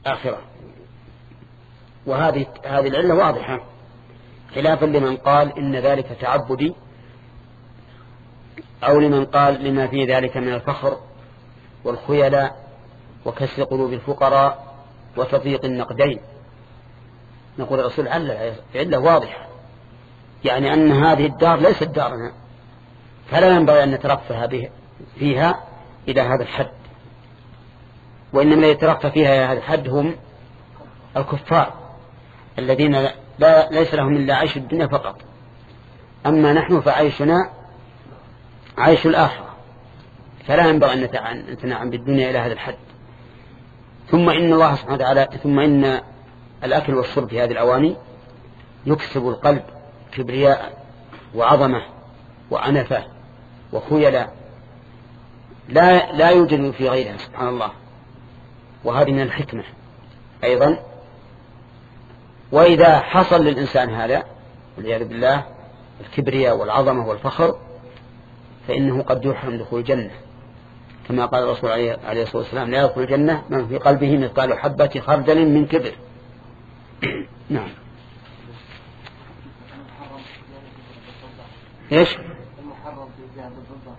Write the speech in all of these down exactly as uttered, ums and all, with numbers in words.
آخرة. وهذه هذه العلة واضحة، خلافا لمن قال إن ذلك تعبدي، أو لمن قال لما في ذلك من الفخر والخيلاء وكسر قلوب الفقراء وتضييق النقدين. نقول الرسول علة واضحة، يعني أن هذه الدار ليست دارنا، فلا ينبغي أن نترفه به فيها إلى هذا الحد، وإنما يترفه فيها إلى هذا الحد هم الكفار الذين لا ليس لهم إلا عيش الدنيا فقط، أما نحن فعيشنا عيش الآخرة، فلا ينبغي أن نتنعم بالدنيا إلى هذا الحد. ثم إن الله سبحانه وتعالى ثم إن الأكل والشرب في هذه الأواني يكسب القلب كبرياء وعظمة وعنفة وخيلاء لا لا يوجد في غيرها سبحان الله، وهذه من الحكمة أيضا. وإذا حصل للإنسان هذا والعياذ بالله الكبرياء والعظمة والفخر، فإنه قد يحرم دخول الجنة، كما قال الرسول عليه الصلاة والسلام: لا يدخل الجنة من في قلبه مثقال حبة خردل من كبر. نعم. ايش؟ المحرم في الذهب والفضة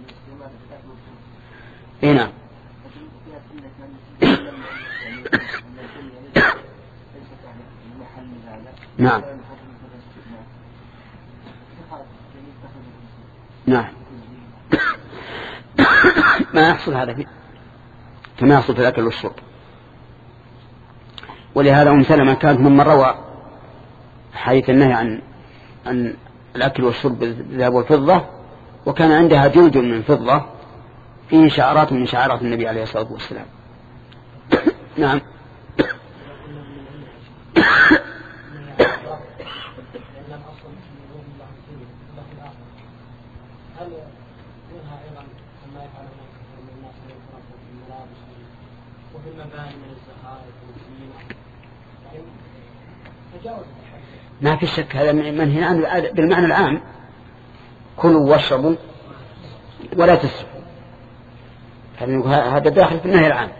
اي نعم. نعم نعم. ما يحصل هذا فيه كما يحصل في الأكل والشرب. ولهذا أم سلمة كانت من روى حديث النهي عن عن الأكل والشرب بالذهب والفضة، وكان عندها جلد من فضة فيه شعرات من شعرات النبي عليه الصلاة والسلام. نعم. ما في شك هذا منهي عنه بالمعنى العام: كلوا واشربوا ولا تسرفوا. هذا داخل في النهي العام.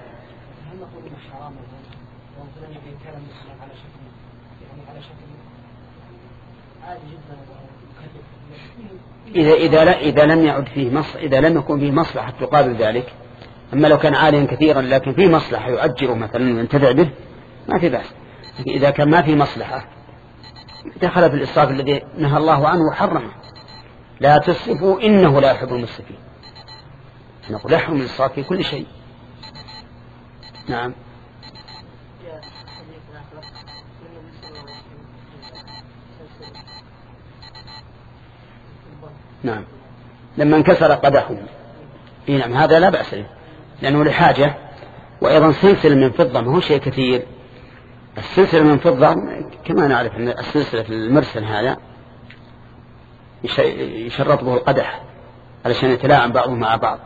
إذا إذا لا إذا لم يعد فيه مص إذا لم يكن فيه مصلحة تقابل ذلك، أما لو كان عاليا كثيرا لكن فيه مصلحة يؤجره مثلا وينتفع به ما في بأس. إذا كان ما في مصلحة دخل في الإسراف الذي نهى الله عنه وحرمه: لا تسرفوا إنه لا يحب المسرفين. نقول يحرم الإسراف في كل شيء. نعم. نعم. لما انكسر قدحه، نعم هذا لا بأس له لأنه لحاجة. وأيضا سلسلة من فضة ما هو شيء كثير. السلسلة من فضة كما نعرف أن السلسلة في المرسل هذا يشرط به القدح علشان يتلاعب بعضه مع بعض.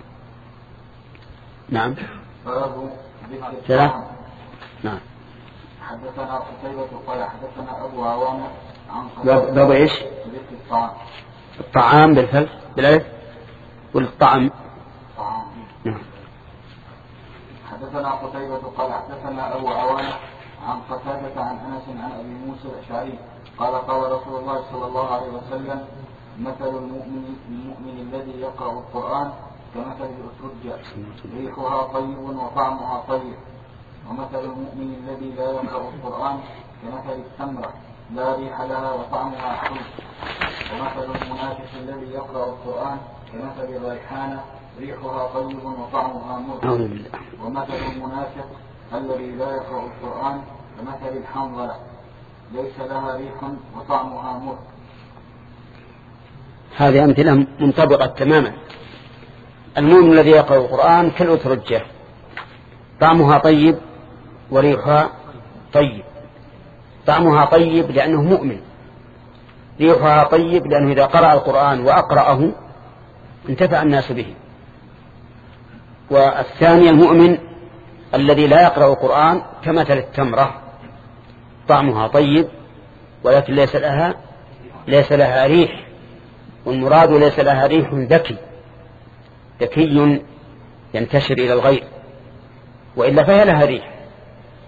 نعم. ثلاث. نعم. حدثنا قتيبة قال حدثنا أبو عوانة عن باب إيش؟ الطعام. الطعام بالفلس بالألف والطعم. طعام. نعم. حدثنا قتيبة قال حدثنا أبو عوانة عن قتادة عن أنس عن أبي موسى الأشعري قال قال رسول الله صلى الله عليه وسلم: مثل المؤمن المؤمن الذي يقرأ القرآن كمثل الأترجة ريحها طيب وطعمها طيب، ومثل المؤمن الذي لا يقرأ القرآن كمثل التمرة لا ريح لها وطعمها حلو، ومثل المنافق الذي يقرأ القرآن كمثل الريحانة ريحها طيب وطعمها مر، ومثل المنافق الذي لا يقرأ القرآن كمثل الحنظلة ليس لها ريح وطعمها مر. هذه أمثلة منطبقة تماما. المؤمن الذي يقرأ القرآن كالأترجة طعمها طيب وريحها طيب. طعمها طيب لأنه مؤمن، ريحها طيب لأنه إذا قرأ القرآن وأقرأه انتفع الناس به. والثاني المؤمن الذي لا يقرأ القرآن كمثل التمرة طعمها طيب ولكن ليس لها ليس لها ريح، والمراد ليس لها ريح ذكي ذكي ينتشر إلى الغير، وإلا فهي لها ريح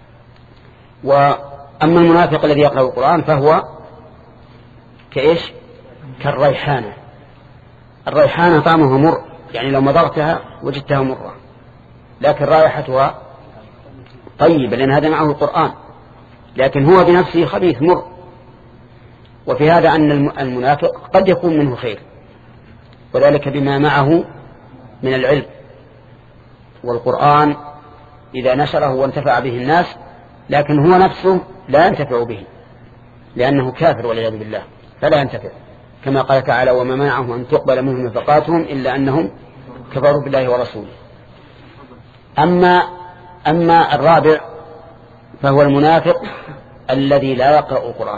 وأما المنافق الذي يقرأ القرآن فهو كإيش؟ كالريحانة. الريحانة طعمها مر، يعني لو مضغتها وجدتها مرة، لكن رائحتها طيبة لأن هذا معه القرآن، لكن هو بنفسه خبيث مر. وفي هذا أن المنافق قد يكون منه خير، وذلك بما معه من العلم والقرآن إذا نشره وانتفع به الناس، لكن هو نفسه لا ينتفع به لأنه كافر والعياذ بالله، فلا ينتفع، كما قال تعالى: وما منعهم أن تقبل منهم نفقاتهم إلا أنهم كفروا بالله ورسوله. أما أما الرابع فهو المنافق الذي لا يقرأ القرآن،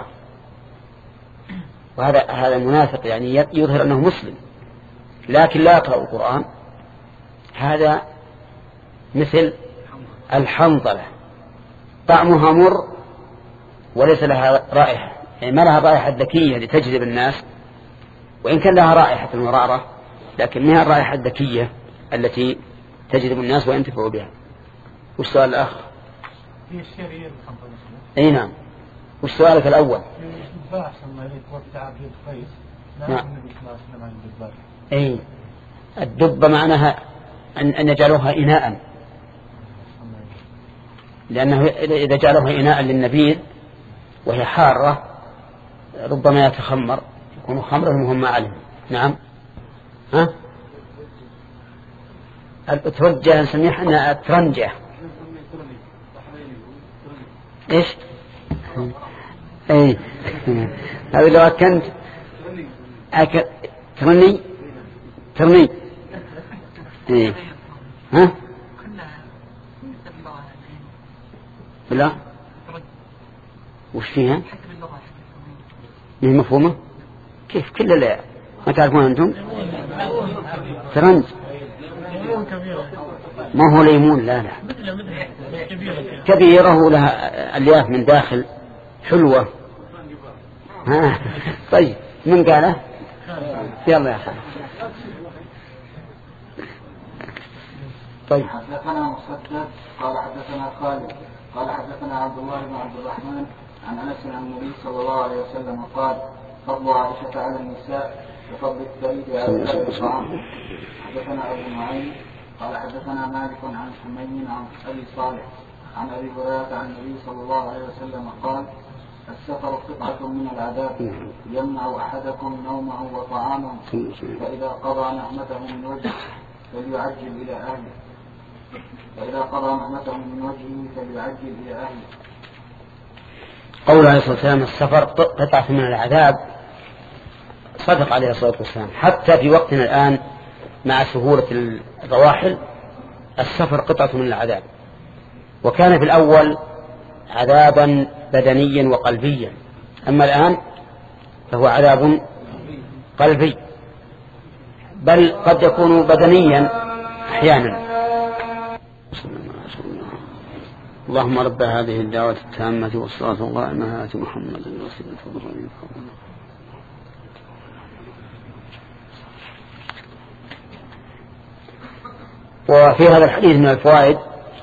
وهذا هذا المنافق يعني يظهر أنه مسلم لكن لا يقرأ القرآن. هذا مثل الحنظلة، طعمها مر وليس لها رائحة، يعني ما لها رائحة ذكية لتجذب الناس، وإن كان لها رائحة مرارة لكن ما هي الرائحة الذكية التي تجذب الناس وينتفعوا بها. وش سؤال الأخ؟ أي نعم. وش سؤالك الأول؟ نعم. أي الدب معناها أن يجعلوها إناء، لأنه إذا جعلوها إناء للنبيذ وهي حارة ربما يتخمر، يكون خمرا وهم ما علم. نعم. ها؟ الترجة نسميها احنا الترنجة. ايش؟ اي هذا لو كنت أك... ترني ترني اي ها؟ لا وش فيها؟ مين مفهومة؟ كيف كل لا ما تعرفون أنتم؟ ترنج ما هو ليمون، لا لا كبيرة ولها ألياف من داخل حلوة. ها طيب من قاله؟ يلا يا خالد. طيب حدثنا مسدد قال حدثنا خالد قال حدثنا عبد الله بن عبد الرحمن عن أنس عن النبي صلى الله عليه وسلم قال: فضل عائشة على النساء كفضل الثريد على سائر الطعام. حدثنا أبو نعيم قال حدثنا مالك عن حميد عن أبي صالح عن أبي هريرة عن النبي صلى الله عليه وسلم قال: السفر قطعة من العذاب يمنع أحدكم نومه وطعامه، فإذا قضى نعمته من وجهه فليعجل إلى أهله فإذا قضى نعمته من وجهه فليعجل إلى أهله. قول عليه الصلاة والسلام: السفر قطعة من العذاب، صدق عليه الصلاة والسلام. حتى في وقتنا الآن مع سهولة الرواحل السفر قطعة من العذاب، وكان في الأول عذابا بدنيا وقلبيا، أما الآن فهو عذاب قلبي، بل قد يكون بدنيا أحيانا. اللهم رب هذه الدعوة التامة والصلاة القائمة آت محمد الوسيلة والفضيلة. وفي هذا الحديث من الفوائد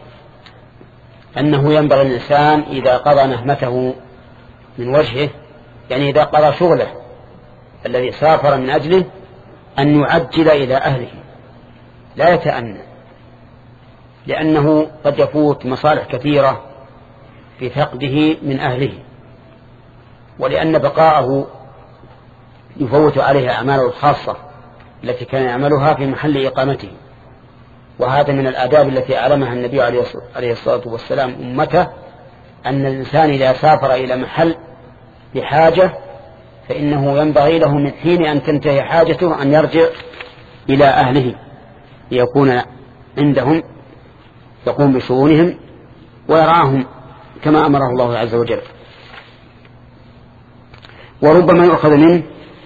أنه ينبغي الإنسان إذا قضى نهمته من وجهه، يعني إذا قضى شغله الذي سافر من أجله، أن يعجل إلى أهله لا يتأنى، لأنه قد يفوت مصالح كثيرة في فقده من أهله، ولأن بقاءه يفوت عليه أعماله الخاصة التي كان يعملها في محل إقامته. وهذا من الآداب التي أعلمها النبي عليه الصلاة والسلام أمته، أن الإنسان إذا سافر إلى محل بحاجة فإنه ينبغي له من حين أن تنتهي حاجته أن يرجع إلى أهله ليكون عندهم يقوم بشؤونهم ويرعاهم كما أمره الله عز وجل. وربما يؤخذ منه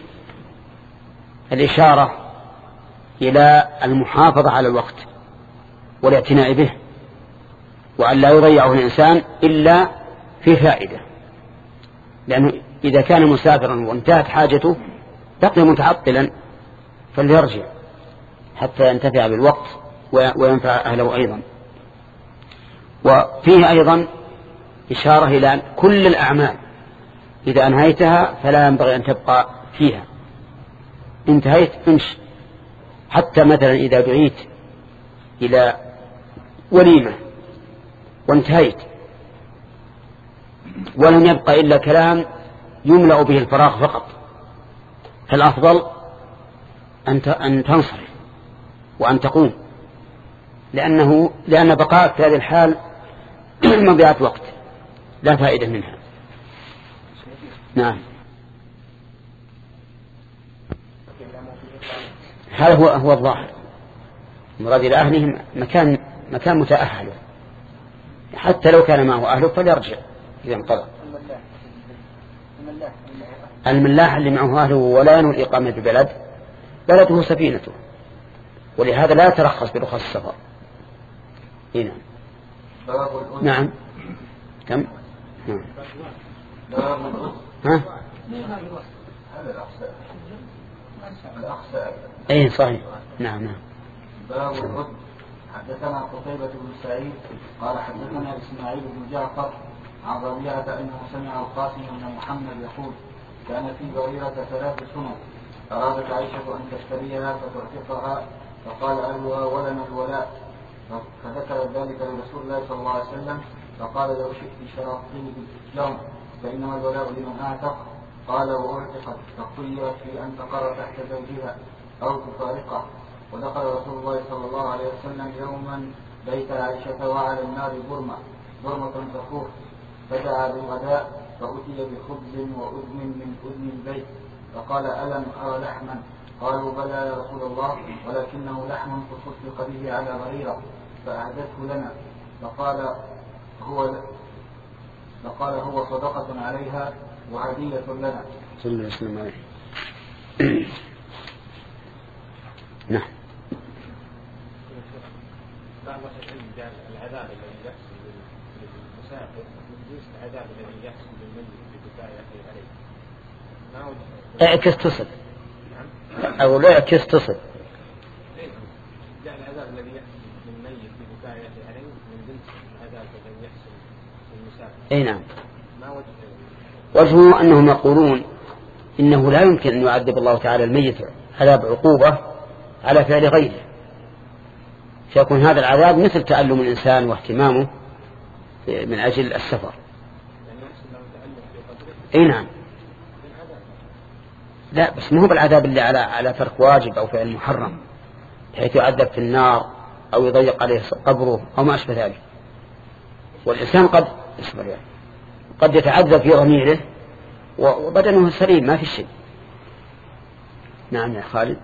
الإشارة إلى المحافظة على الوقت والاعتناء به، وأن لا يضيعه الإنسان إلا في فائدة، لأنه إذا كان مسافرا وانتهت حاجته بقي متعطلا فليرجع حتى ينتفع بالوقت وينفع أهله أيضا. وفيه أيضا إشارة إلى أن كل الأعمال إذا أنهيتها فلا ينبغي أن تبقى فيها، انتهيت امشي. حتى مثلا إذا دعيت إلى وليمة وانتهيت ولم يبقى إلا كلام يملأ به الفراغ فقط، فالأفضل أن تنصرف وأن تقوم، لأنه لأن بقاء في هذه الحال مضيعة وقت لا فائدة منها. نعم، هذا هو هو الظاهر. مراد إلى أهلهم مكان مكان متأهل، حتى لو كان معه أهله فليرجع إذا انقضى. الملاح اللي معه أهله ولا ينوي الإقامة ببلد، بلده سفينته، ولهذا لا يترخص برخص السفر. هنا نعم كم نعم. ها اي صحيح. نعم نعم. باب الرد. حدثنا قتيبة بن سعيد قال حدثنا إسماعيل بن جعفر عن ربيعة أنه سمع القاسم بن محمد يقول كان في بريرة ثلاث سنن أرادت عائشة أن تشتريها فتعتقها فقال أهلها ولنا الولاء، فذكر ذلك لرسول الله صلى الله عليه وسلم فقال لو شئت شرطتني لهم فإنما الولاء لمن أعتق. قال وأعتقت فخيرت في أن تقر تحت زوجها أو تفارقه. ودخل رسول الله صلى الله عليه وسلم يوما بيت عائشة وعلى النار برمة برمة تفور، فدعا بالغداء فأتي بخبز وأذن من أذن البيت فقال ألم أرى لحما؟ قالوا بلى يا رسول الله ولكنه لحم تصدق به على بريرة فأهدته لنا. فقال هو فقال هو صدقة عليها وهدية لنا. صلى الله عليه وسلم. نعم. بعض العلم جعل العذاب الذي يحصل للمسافر من جنس العذاب الذي يحصل للميت ببكاء أخيه عليه. ما وجه؟ اعكس تصل. نعم. أو لا اعكس تصل. جعل العذاب الذي يحصل للميت ببكاء أخيه عليه من جنس العذاب الذي يحصل للمسافر. أي نعم. ما وجه؟ وجهه أنهم يقولون إنه لا يمكن أن يعذب الله تعالى الميت عذاب عقوبة على فعل غيره، فيكون هذا العذاب مثل تألم الإنسان واهتمامه من أجل السفر. أي نعم. لا بس مو بالعذاب اللي على على ترك واجب أو فعل محرم حيث يعذب في النار أو يضيق عليه قبره أو ما أشبه ذلك. والإنسان قد يعني قد يتعذب في ضميره وبدنه سليم ما في شيء. نعم يا خالد.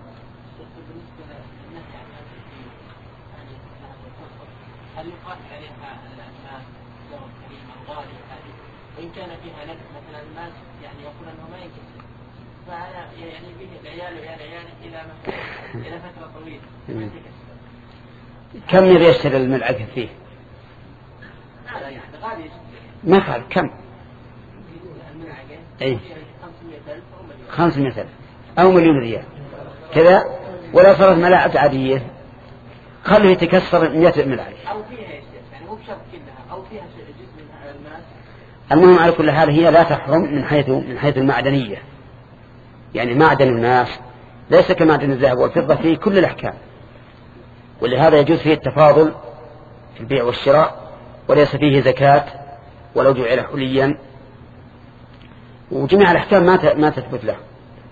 هل يقال عليها الناس لهم كريمة غالية هذه وإن كان فيها لك مثلا الناس يعني يقول أنه ما ينكسر فهذا يعني به العيال ويا العيال إلى إلى فترة طويلة. كم يبي يشتري الملعقة فيه؟ هذا يعني غالي ما قال كم؟ الملعقة أي خمسمائة ألف أو مليون خمسمائة ألف أو مليون ريال كذا، ولا صارت ملاعق عادية خليه يتكسر مئة ملعقة أو فيها يعني مو بشرط كلها أو فيها جزء من الماس. المهم على كل حال هي لا تحرم من حيث من حيث المعدنية، يعني معدن الناس ليس كمعدن الذهب والفضة فيه كل الأحكام، ولهذا يجوز فيه التفاضل في البيع والشراء وليس فيه زكاة ولو جعل حليا، وجميع الأحكام ما ما تثبت له.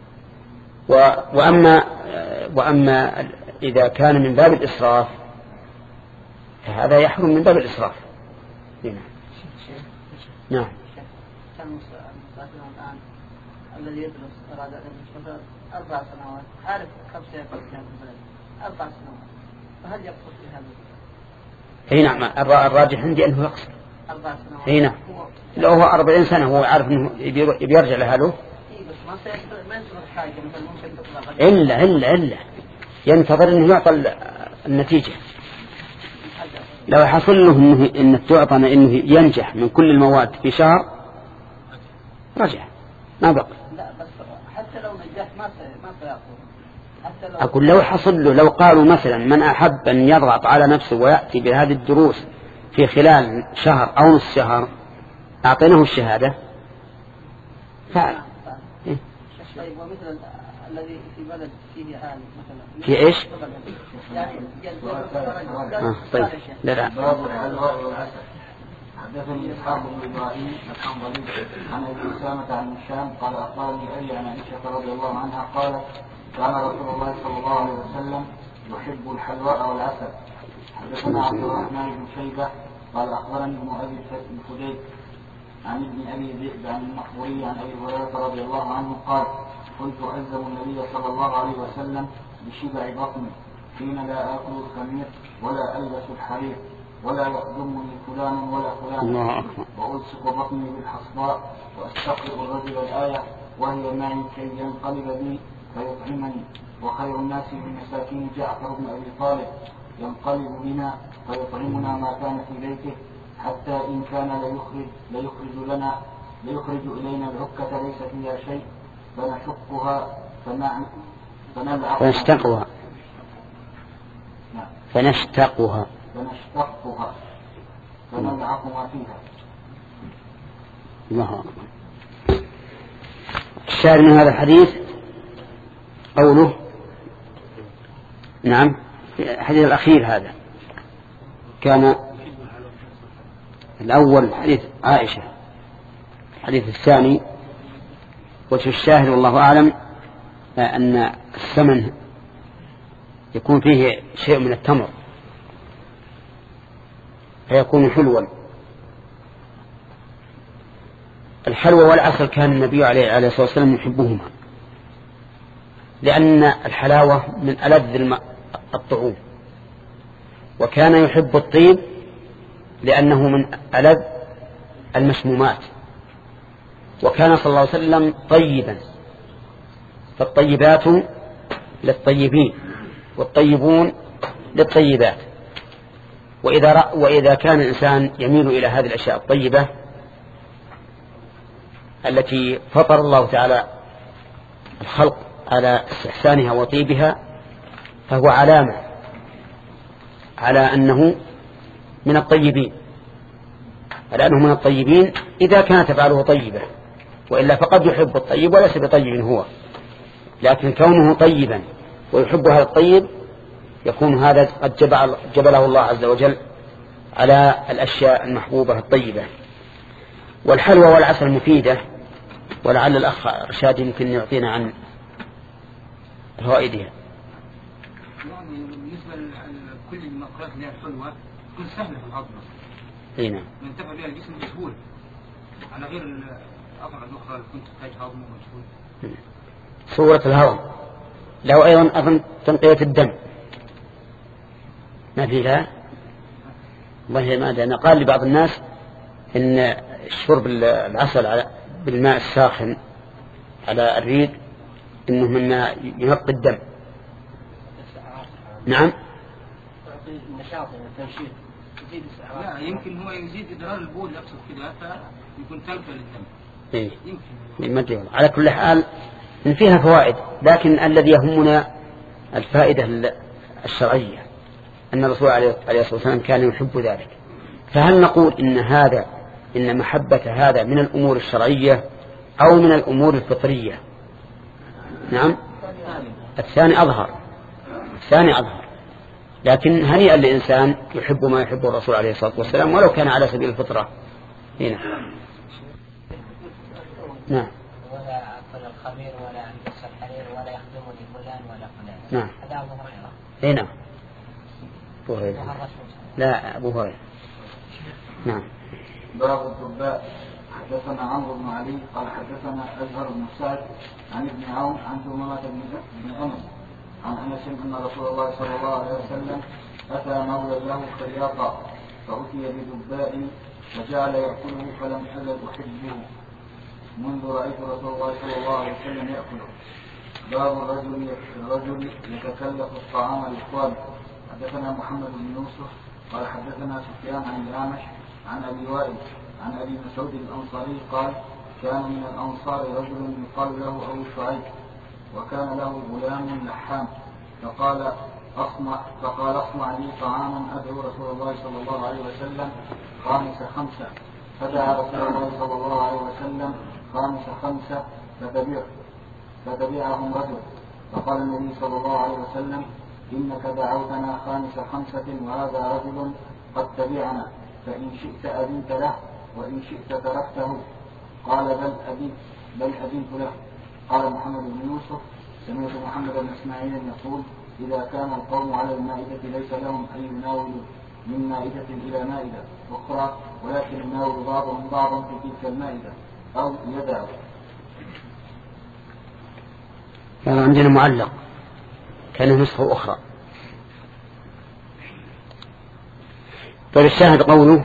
وأما وأما إذا كان من باب الإسراف فهذا يحرم من باب الإسراف. نعم. نعم. الآن الذي يدرس أراد أن يدرس أربع سنوات عارف كم سيكون في البلد أربع سنوات فهل يقصد في هذا؟ اي نعم الراجح عندي أنه يقصد أربع سنوات. اي نعم. لو هو أربعين سنة هو عارف أنه يرجع لهاله إلا إلا إلا ينتظر أنه يعطى النتيجة. لو حصل له إنه إن تعطى إنه ينجح من كل المواد في شهر رجع ما بقى. لا بس حتى لو نجح ما ما سيأخذ. حتى لو أقول لو حصل له، لو قالوا مثلا من أحب أن يضغط على نفسه ويأتي بهذه الدروس في خلال شهر أو نصف شهر أعطيناه الشهادة فعل. إيه؟ طيب ومثل الذي في بلد فيه حال مثلا في إيش؟ يعني آه طيب لا لا. باب الحلوى والعسل. حدثني إسحاق بن إبراهيم الحنظلي عن أبي أسامة عن هشام قال أخبرني أبي عن عائشة رضي الله عنها قالت كان رسول الله صلى الله عليه وسلم يحب الحلواء والعسل. حدثنا عبد الرحمن بن شيبة قال أخبرني ابن أبي الفديك عن ابن أبي ذئب عن المقبوري عن أبي هريرة رضي الله عنه قال كنت ألزم النبي صلى الله عليه وسلم بشبع بطني حين لا آكل الخمير ولا ألبس الحرير ولا يخدمني فلان ولا فلان وألصق بطني بالحصباء وأستقرئ الرجل الآية وهي معي كي ينقلب بي فيطعمني وخير الناس بالمساكين جعفر بن أبي طالب ينقلب بنا فيطعمنا ما كان في بيته حتى إن كان ليخرج, ليخرج لنا ليخرج إلينا العكة ليس فيها شيء فنشقها فنلعقها فنشتقها فنشتقها فنشتقها فنلعق ما فيها. الله أكبر. الشاهد من هذا الحديث قوله نعم الحديث الأخير هذا كان الأول حديث عائشة، الحديث الثاني وجه الشاهد والله أعلم أن الثمن يكون فيه شيء من التمر فيكون حلوا. الحلوى والعسل كان النبي عليه الصلاة والسلام يحبهما لأن الحلاوة من ألذ الطعوم، وكان يحب الطيب لأنه من ألذ المسمومات، وكان صلى الله عليه وسلم طيبا، فالطيبات للطيبين والطيبون للطيبات. وإذا, رأ وإذا كان الإنسان يميل إلى هذه الأشياء الطيبة التي فطر الله تعالى الخلق على استحسانها وطيبها فهو علامة على أنه من الطيبين، على أنه من الطيبين إذا كانت أفعاله طيبة، وإلا فقد يحب الطيب وليس بطيب هو، لكن كونه طيبا ويحب هذا الطيب يكون هذا قد جبل جبله الله عز وجل على الأشياء المحبوبة الطيبة. والحلوى والعسل مفيدة، ولعل الأخ رشاد يمكن يعطينا عن فوائدها. يعني بالنسبة لكل المأكولات اللي هي الحلوى تكون سهلة في الهضم. اي نعم. ينتفع بها الجسم بسهولة على غير الأطعمة الأخرى اللي كنت تحتاج هضم ومجهود. صورة الهضم له أيضا أظن تنقية الدم ما فيها. والله ما أدري، أنا قال لبعض الناس إن شرب العسل على بالماء الساخن على الريق إنه مما ينقي الدم. نعم. النشاط والتنشيط يزيد لا يمكن هو يزيد إدرار البول يقصد كده فيكون تلفة للدم. إيه. يمكن. على كل حال إن فيها فوائد، لكن الذي يهمنا الفائدة الشرعية أن الرسول عليه الصلاة والسلام كان يحب ذلك. فهل نقول إن هذا إن محبة هذا من الأمور الشرعية أو من الأمور الفطرية؟ نعم الثاني أظهر، الثاني أظهر، لكن هنيئا لإنسان يحب ما يحب الرسول عليه الصلاة والسلام ولو كان على سبيل الفطرة. هنا نعم. ولا أكل الخمير ولا ألبس الحرير ولا يخدمني فلان ولا فلان. نعم. هذا أبو هريرة. هنا أبو هريرة. لا أبو هريرة. نعم. باب الدباء. حدثنا عمرو بن علي قال حدثنا أزهر بن سعد عن ابن عون عن ثمامة بن أنس عن أنس أن رسول الله صلى الله عليه وسلم أتى مولى له خياطا فأتي بدباء فجعل يأكله فلم أزل أحبه منذ رأيت رسول الله صلى الله عليه وسلم يأكله. باب الرجل الرجل يتكلف الطعام لإخوانه. حدثنا محمد بن يوسف قال حدثنا سفيان عن الأعمش عن أبي وائل عن أبي مسعود الأنصاري قال كان من الأنصار رجل يقال له أبو شعيب وكان له غلام لحام فقال أصنع فقال أصنع لي طعاما أدعو رسول الله صلى الله عليه وسلم خامس خمسة فدعا رسول الله صلى الله عليه وسلم خامس خمسة فتبع فتبعهم رجل فقال النبي صلى الله عليه وسلم إنك دعوتنا خامس خمسة وهذا رجل قد تبعنا فإن شئت أذنت له وإن شئت تركته. قال بل أذنت بل أذنت له. قال محمد بن يوسف سمعت محمد بن إسماعيل يقول إذا كان القوم على المائدة ليس لهم أن يناولوا من مائدة إلى مائدة أخرى ولكن يناول بعضهم بعضا في تلك المائدة أو يدعو. كان عندنا معلق كان نسخة أخرى. طيب الشاهد قوله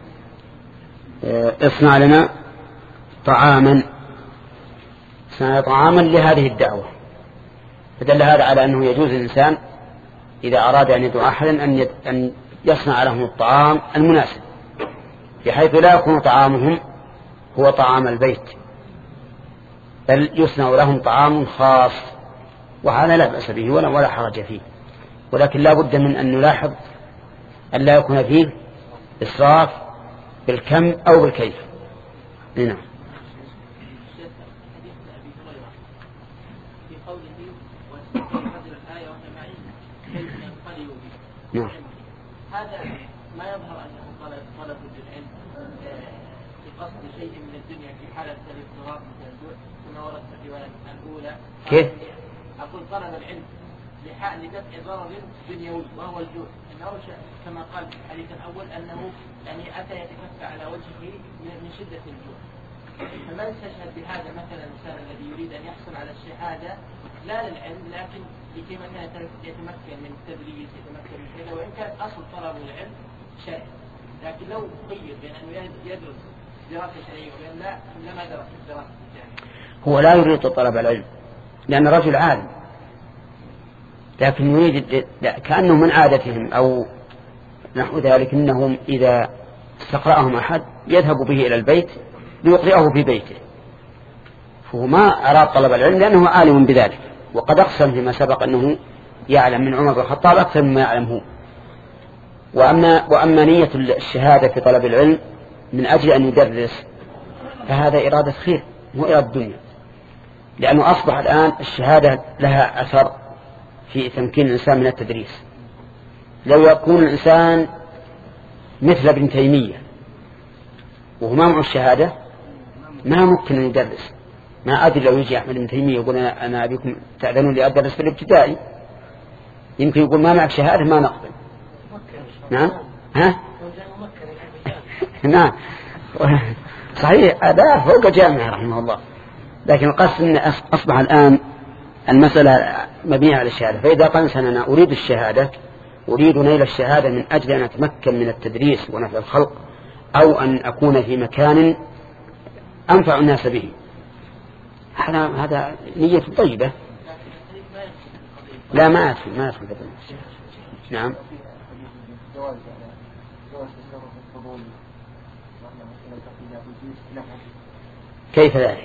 اصنع لنا طعاما اصنع طعاما لهذه الدعوة، فدل هذا على أنه يجوز الإنسان إذا أراد أن يدعو أحدا أن يصنع لهم الطعام المناسب بحيث لا يكون طعامهم هو طعام البيت، بل يصنع لهم طعام خاص، وهذا لا بأس به ولا ولا حرج فيه، ولكن لا بد من أن نلاحظ أن لا يكون فيه إسراف بالكم أو بالكيف. نعم. نعم. هذا ما يظهر أنه طلب طلب العلم بقصد شيء من الدنيا في حالة الاضطرار مثل الجوع كما ورد في الرواية الأولى. كيف؟ أقول طلب العلم لدفع ضرر دنيوي وهو الجوع، إنه كما قال في الحديث الأول أنه يعني أتى يتكفى على وجهه من شدة الجوع. فما يستشهد بهذا مثلا الإنسان الذي يريد أن يحصل على الشهادة لا للعلم لكن لكي مثلا يتمكن من التدريس يتمكن من كذا، وإن كان أصل طلب العلم شرعي، لكن لو قيد بين أنه يدرس دراسة شرعية وبين لا لما درس الدراسة الجامعية. هو لا يريد طلب العلم لأن رجل عالم، لكن يريد كأنه من عادتهم أو نحو ذلك أنهم إذا استقرأهم أحد يذهب به إلى البيت ليقرأه في بيته، فهو ما أراد طلب العلم لأنه عالم بذلك، وقد أقسم فيما سبق أنه يعلم من عمر بن الخطاب أكثر مما يعلم هو. وأما, وأما نية الشهادة في طلب العلم من أجل أن يدرس فهذا إرادة خير مو إرادة الدنيا، لأنه أصبح الآن الشهادة لها أثر في تمكين الإنسان من التدريس. لو يكون الإنسان مثل ابن تيمية وهو ما معه الشهادة ما ممكن أن يدرس. ما أدري لو يجي أحمد بن تيمية يقول أنا أبيكم تأذنوا لي أدرس في الابتدائي، يمكن يقول ما معك شهادة ما نقبل. نعم ها نعم صحيح هذا فوق جامعة رحمه الله، لكن القصد أن أصبح الآن المسألة مبنية على الشهادة. فإذا قال إنسان أنا أريد الشهادة أريد نيل الشهادة من أجل أن أتمكن من التدريس ونفع الخلق أو أن أكون في مكان أنفع الناس به، هذا هذا نية طيبة. لا ما أدخل ما أدخل نعم. كيف ذلك؟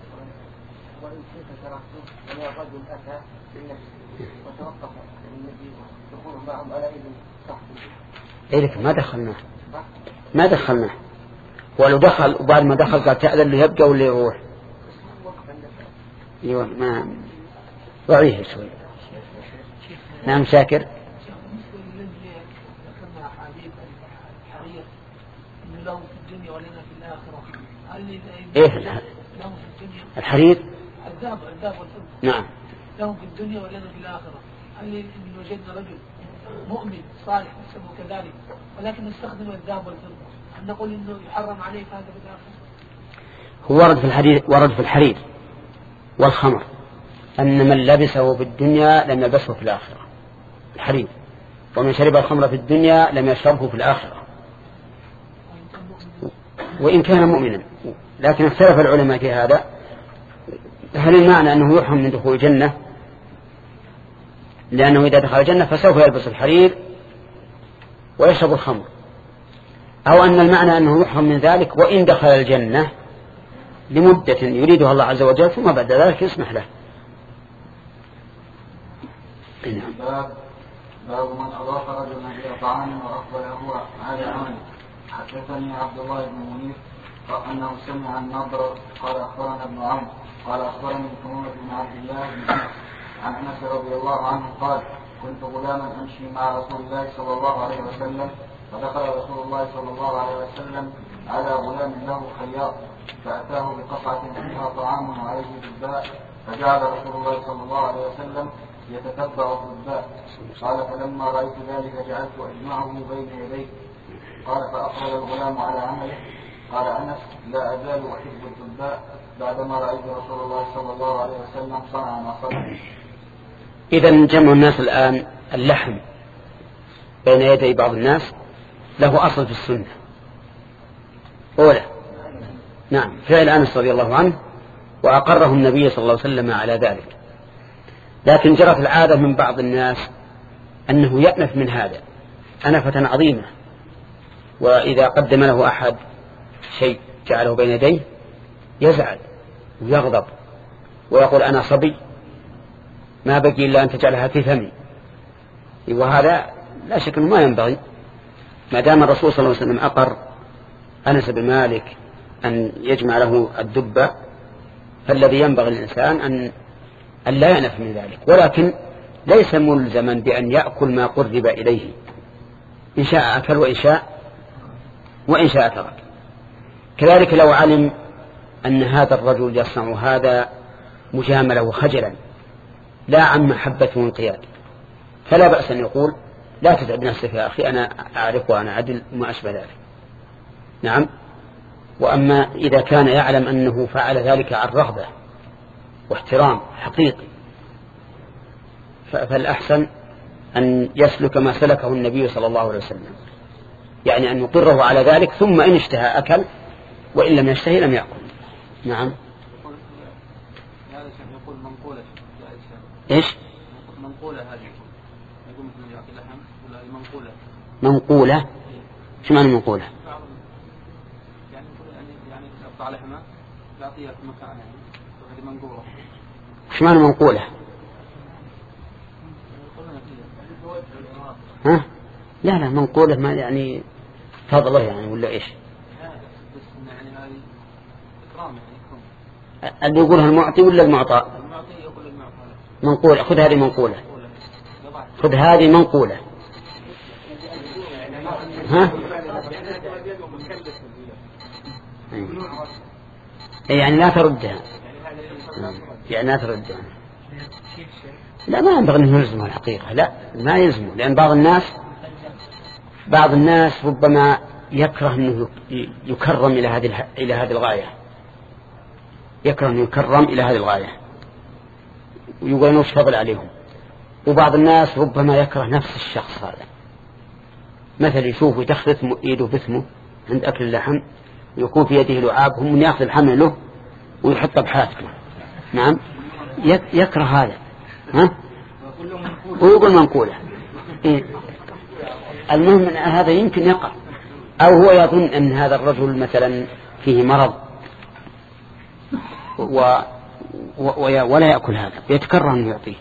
إيه ما دخلنا ما دخلنا ولو دخل وبعد ما دخل قال تأذن اللي يبقى واللي يروح. ايوه ما ضعيه شوي. نعم شاكر. ايه الحرير الذهب الذهب والفضة نعم لهم في الدنيا ولنا في الآخرة. هل إن وجدنا رجل مؤمن صالح نسمه كذلك ولكن نستخدم الذهب والفضة أن نقول إنه يحرم عليه هذا في الآخرة؟ هو ورد في الحديث ورد في الحرير والخمر أن من لبسه في الدنيا لم يلبسه في الآخرة الحرير، ومن شرب الخمر في الدنيا لم يشربه في الآخرة وإن كان مؤمنا. لكن اختلف العلماء في هذا، هل المعنى أنه يحرم من دخول الجنة لأنه إذا دخل الجنة فسوف يلبس الحرير ويشرب الخمر، أو أن المعنى أنه يحرم من ذلك وإن دخل الجنة لمدة يريدها الله عز وجل ثم بعد ذلك يسمح له. باب باب من أضاف رجلا إلى طعام وأقبله على عمل حدثني عبد الله بن منير أنه سمع النضر قال أخبرنا ابن عمرو قال أخبرني محمد بن عبد الله بن أنس عن أنس رضي الله عنه قال كنت غلاما أمشي مع رسول الله صلى الله عليه وسلم فدخل رسول الله صلى الله عليه وسلم على غلام له خياط فأتاه بقطعة فيها طعام وعليه دباء فجعل رسول الله صلى الله عليه وسلم يتتبع الدباء قال فلما رأيت ذلك جعلت أجمعه بين يديه قال فأقبل الغلام على عمله قال أنس لا أزال أحب الدباء بعدما رأيت رسول الله صلى الله عليه وسلم صنع ما صنع. إذا جمع الناس الآن اللحم بين يدي بعض الناس له أصل في السنة أولا. نعم فعل أنس رضي الله عنه وأقره النبي صلى الله عليه وسلم على ذلك. لكن جرت العادة من بعض الناس أنه يأنف من هذا أنفة عظيمة، وإذا قدم له أحد شيء جعله بين يديه يزعل ويغضب ويقول أنا صبي ما بقي إلا أن تجعلها في فمي، وهذا لا شك ما ينبغي. ما دام الرسول صلى الله عليه وسلم أقر أنس بن مالك أن يجمع له الدبة فالذي ينبغي الإنسان أن أن لا ينف من ذلك، ولكن ليس ملزما بأن يأكل ما قرب إليه، إن شاء أكل وإن شاء وإن شاء ترك. كذلك لو علم أن هذا الرجل يصنع هذا مجاملة وخجلا لا عن محبة وانقياد فلا بأس أن يقول لا تتعب نفسك يا أخي أنا أعرف وأنا عدل ما أشبه ذلك. نعم. وأما إذا كان يعلم أنه فعل ذلك عن رغبة واحترام حقيقي فالأحسن أن يسلك ما سلكه النبي صلى الله عليه وسلم، يعني أن يقره على ذلك ثم إن اشتهى أكل وإن لم يشتهي لم يأكل. نعم. يقول منقولة إيش منقولة هذه يقول مثل يعطي لحم ولا منقولة منقولة شو معنى منقولة؟ يعني يعني يقطع لحمة يعطيها في مكان يعني وهذه منقولة. شو معنى منقولة؟ ها؟ لا لا منقولة ما يعني فضله يعني ولا إيش؟ يعني هذه إكرام يعني اللي يقولها المعطي ولا المعطى؟ المعطي يقول المعطى. منقولة. خذ هذه منقولة. خذ هذه منقولة. ها؟ يعني لا تردها يعني لا تردها لا ما ينبغي أن يلزمه الحقيقة، لا ما يلزمه، لأن بعض الناس بعض الناس ربما يكره أنه يكرم إلى هذه إلى هذه الغاية، يكره أن يكرم إلى هذه الغاية ويقول أنه فضل عليهم. وبعض الناس ربما يكره نفس الشخص هذا، مثل يشوف يدخل يده بثمه عند أكل اللحم ويكون في يده لعاب هم يأخذ الحمل له ويحطه بحافته. نعم يكره هذا. ها؟ ويقول منقولة. إيه؟ المهم أن هذا يمكن يقع، أو هو يظن أن هذا الرجل مثلا فيه مرض و... و... ولا يأكل هذا ويتكرر أن يعطيه،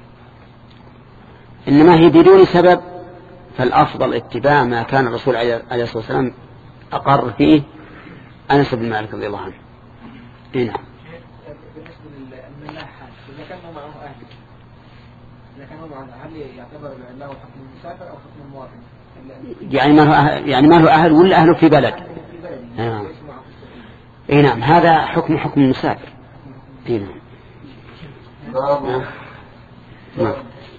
إنما هي بدون سبب. فالأفضل اتباع ما كان الرسول عليه الصلاة والسلام أقر فيه أنس بن مالك رضي الله عنه. هنا بالنسبة للملاحة إذا كان معه أهل إذا كان معه أهل يعتبر له حكم المسافر أو حكم المواطن؟ يعني ما هو أهل يعني ما هو أهل ولا أهله في بلد؟ آه. إيه نعم هذا حكم حكم المسافر. إيه نعم. نعم.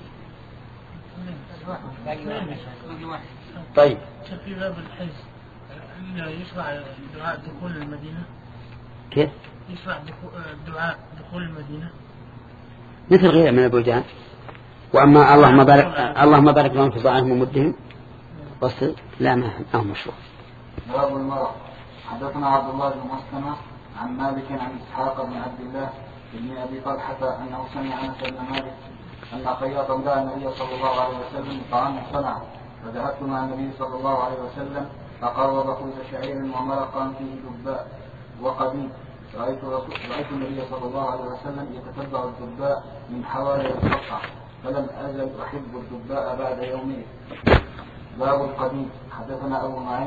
طيب. في باب الحج يشرع دعاء دخول المدينة؟ كيف؟ يشرع دعاء دخول المدينة مثل غيره من البلدان. وأما اللهم بارك اللهم بارك لهم في ضاعهم ومدهم بس لا ما هو مشروع. باب المرأة. حدثنا عبد الله بن مسلمة عن مالك عن إسحاق بن عبد الله بن أبي طلحة أنه سمع أنس بن مالك أن خياطا دعا النبي صلى الله عليه وسلم طعاما صنعه فذهبت مع النبي صلى الله عليه وسلم فقرب خبز شعير ومرقا فيه دباء وقديم. رأيت, رأيت النبي صلى الله عليه وسلم يتتبع الدباء من حوالي القطع فلم أزل أحب الدباء بعد يومين. باب القديم. حدثنا أبو معين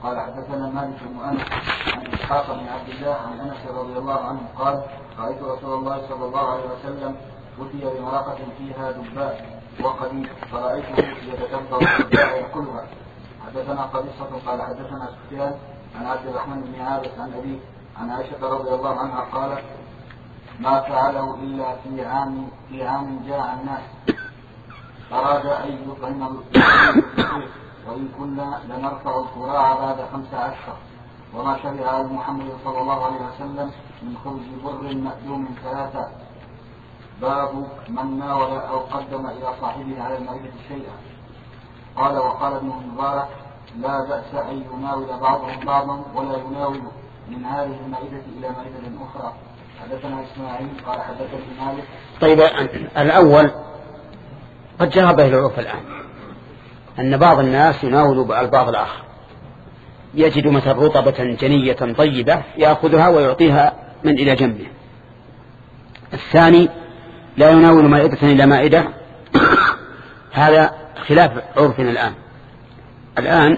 قال حدثنا مالك بن انس عن اسحاق بن عبد الله عن انس رضي الله عنه قال رايت رسول الله صلى الله عليه وسلم اتي بمرقه فيها دباء وقديم فرايته يتكبر الدباء ياكلها. حدثنا قبيصة قال حدثنا سفيان عن عبد الرحمن بن عابس عن أبيه عن عائشة رضي الله عنها قالت ما فعله إلا في عام في عام جاع الناس أراد أن يطعم الفقير وإن كنا لنرفع الكراع بعد خمس عشر وما شرع محمد صلى الله عليه وسلم من خبز بر مأدوم ثلاثة. باب من ناول أو قدم إلى صاحبه على المائدة شيئا. قال وقال ابن المبارك لا بأس أن يناول بعضهم بعضا ولا يناول من هذه المائدة إلى مائدة أخرى. حدثنا إسماعيل قال حدثني مالك. طيب الأول قد جرى به العرف الآن أن بعض الناس يناول البعض الآخر، يجد مثلا رطبة جنية طيبة يأخذها ويعطيها من إلى جنبه. الثاني لا يناول مائدة إلى مائدة، هذا خلاف عرفنا الآن. الآن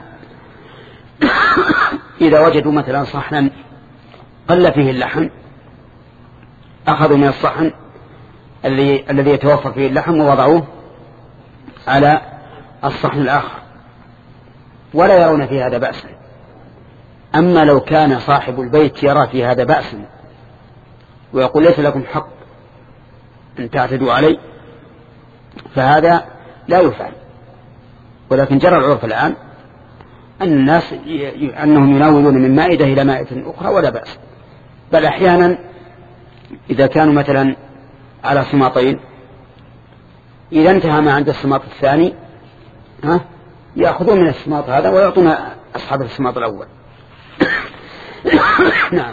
إذا وجدوا مثلا صحنا قل فيه اللحم أخذوا من الصحن الذي الذي يتوفر فيه اللحم ووضعوه على الصحن الآخر ولا يرون في هذا بأسا. أما لو كان صاحب البيت يرى في هذا بأسا ويقول ليس لكم حق أن تعتدوا علي فهذا لا يفعل. ولكن جرى العرف الآن أن الناس أنهم يناولون من مائدة إلى مائدة أخرى ولا بأس، بل أحيانا إذا كانوا مثلا على سماطين إذا انتهى ما عند السماط الثاني ها يأخذون من السماط هذا ويعطون أصحاب السماط الأول. نعم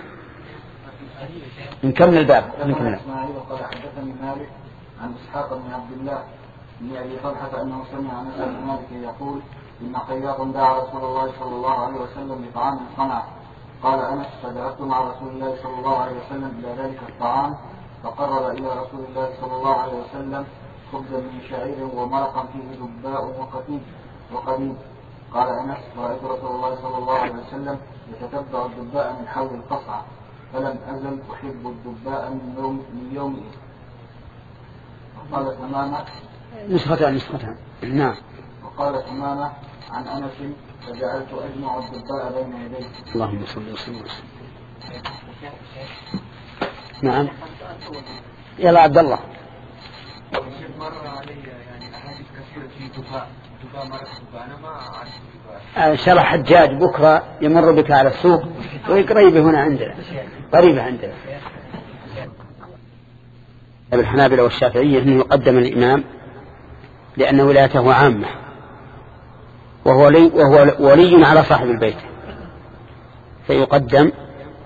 نكمل الباب. نكمل. قال حدثني مالك عن إسحاق بن عبد الله بن أبي طلحة أنه سمع أنس بن مالك يقول إن خياط دعا رسول الله صلى الله عليه وسلم بطعام صنع. قال أنس فذهبت مع رسول الله صلى الله عليه وسلم إلى ذلك الطعام فقرب إلى رسول الله صلى الله عليه وسلم خبزا من شعير ومرقا فيه دباء وقتيل وقديم. قال أنس رأيت رسول الله صلى الله عليه وسلم يتتبع الدباء من حول القصعة فلم أزل أحب الدباء من يوم من يومه. وقال تمامة نسختها نسختها نعم. وقال تمامة عن أنس فجعلت أجمع الدباء بين يديه. اللهم صل وسلم. نعم يلا عبد الله. مر علي يعني أحاديث كثيرة في دباء دباء مرة دباء أنا ما أعرف دباء. إن شاء الله حجاج بكرة يمر بك على السوق وقريبة هنا عندنا قريبة عندنا. الحنابلة والشافعية أنه يقدم الإمام لأن ولايته عامة وهو ولي, وهو ولي على صاحب البيت فيقدم.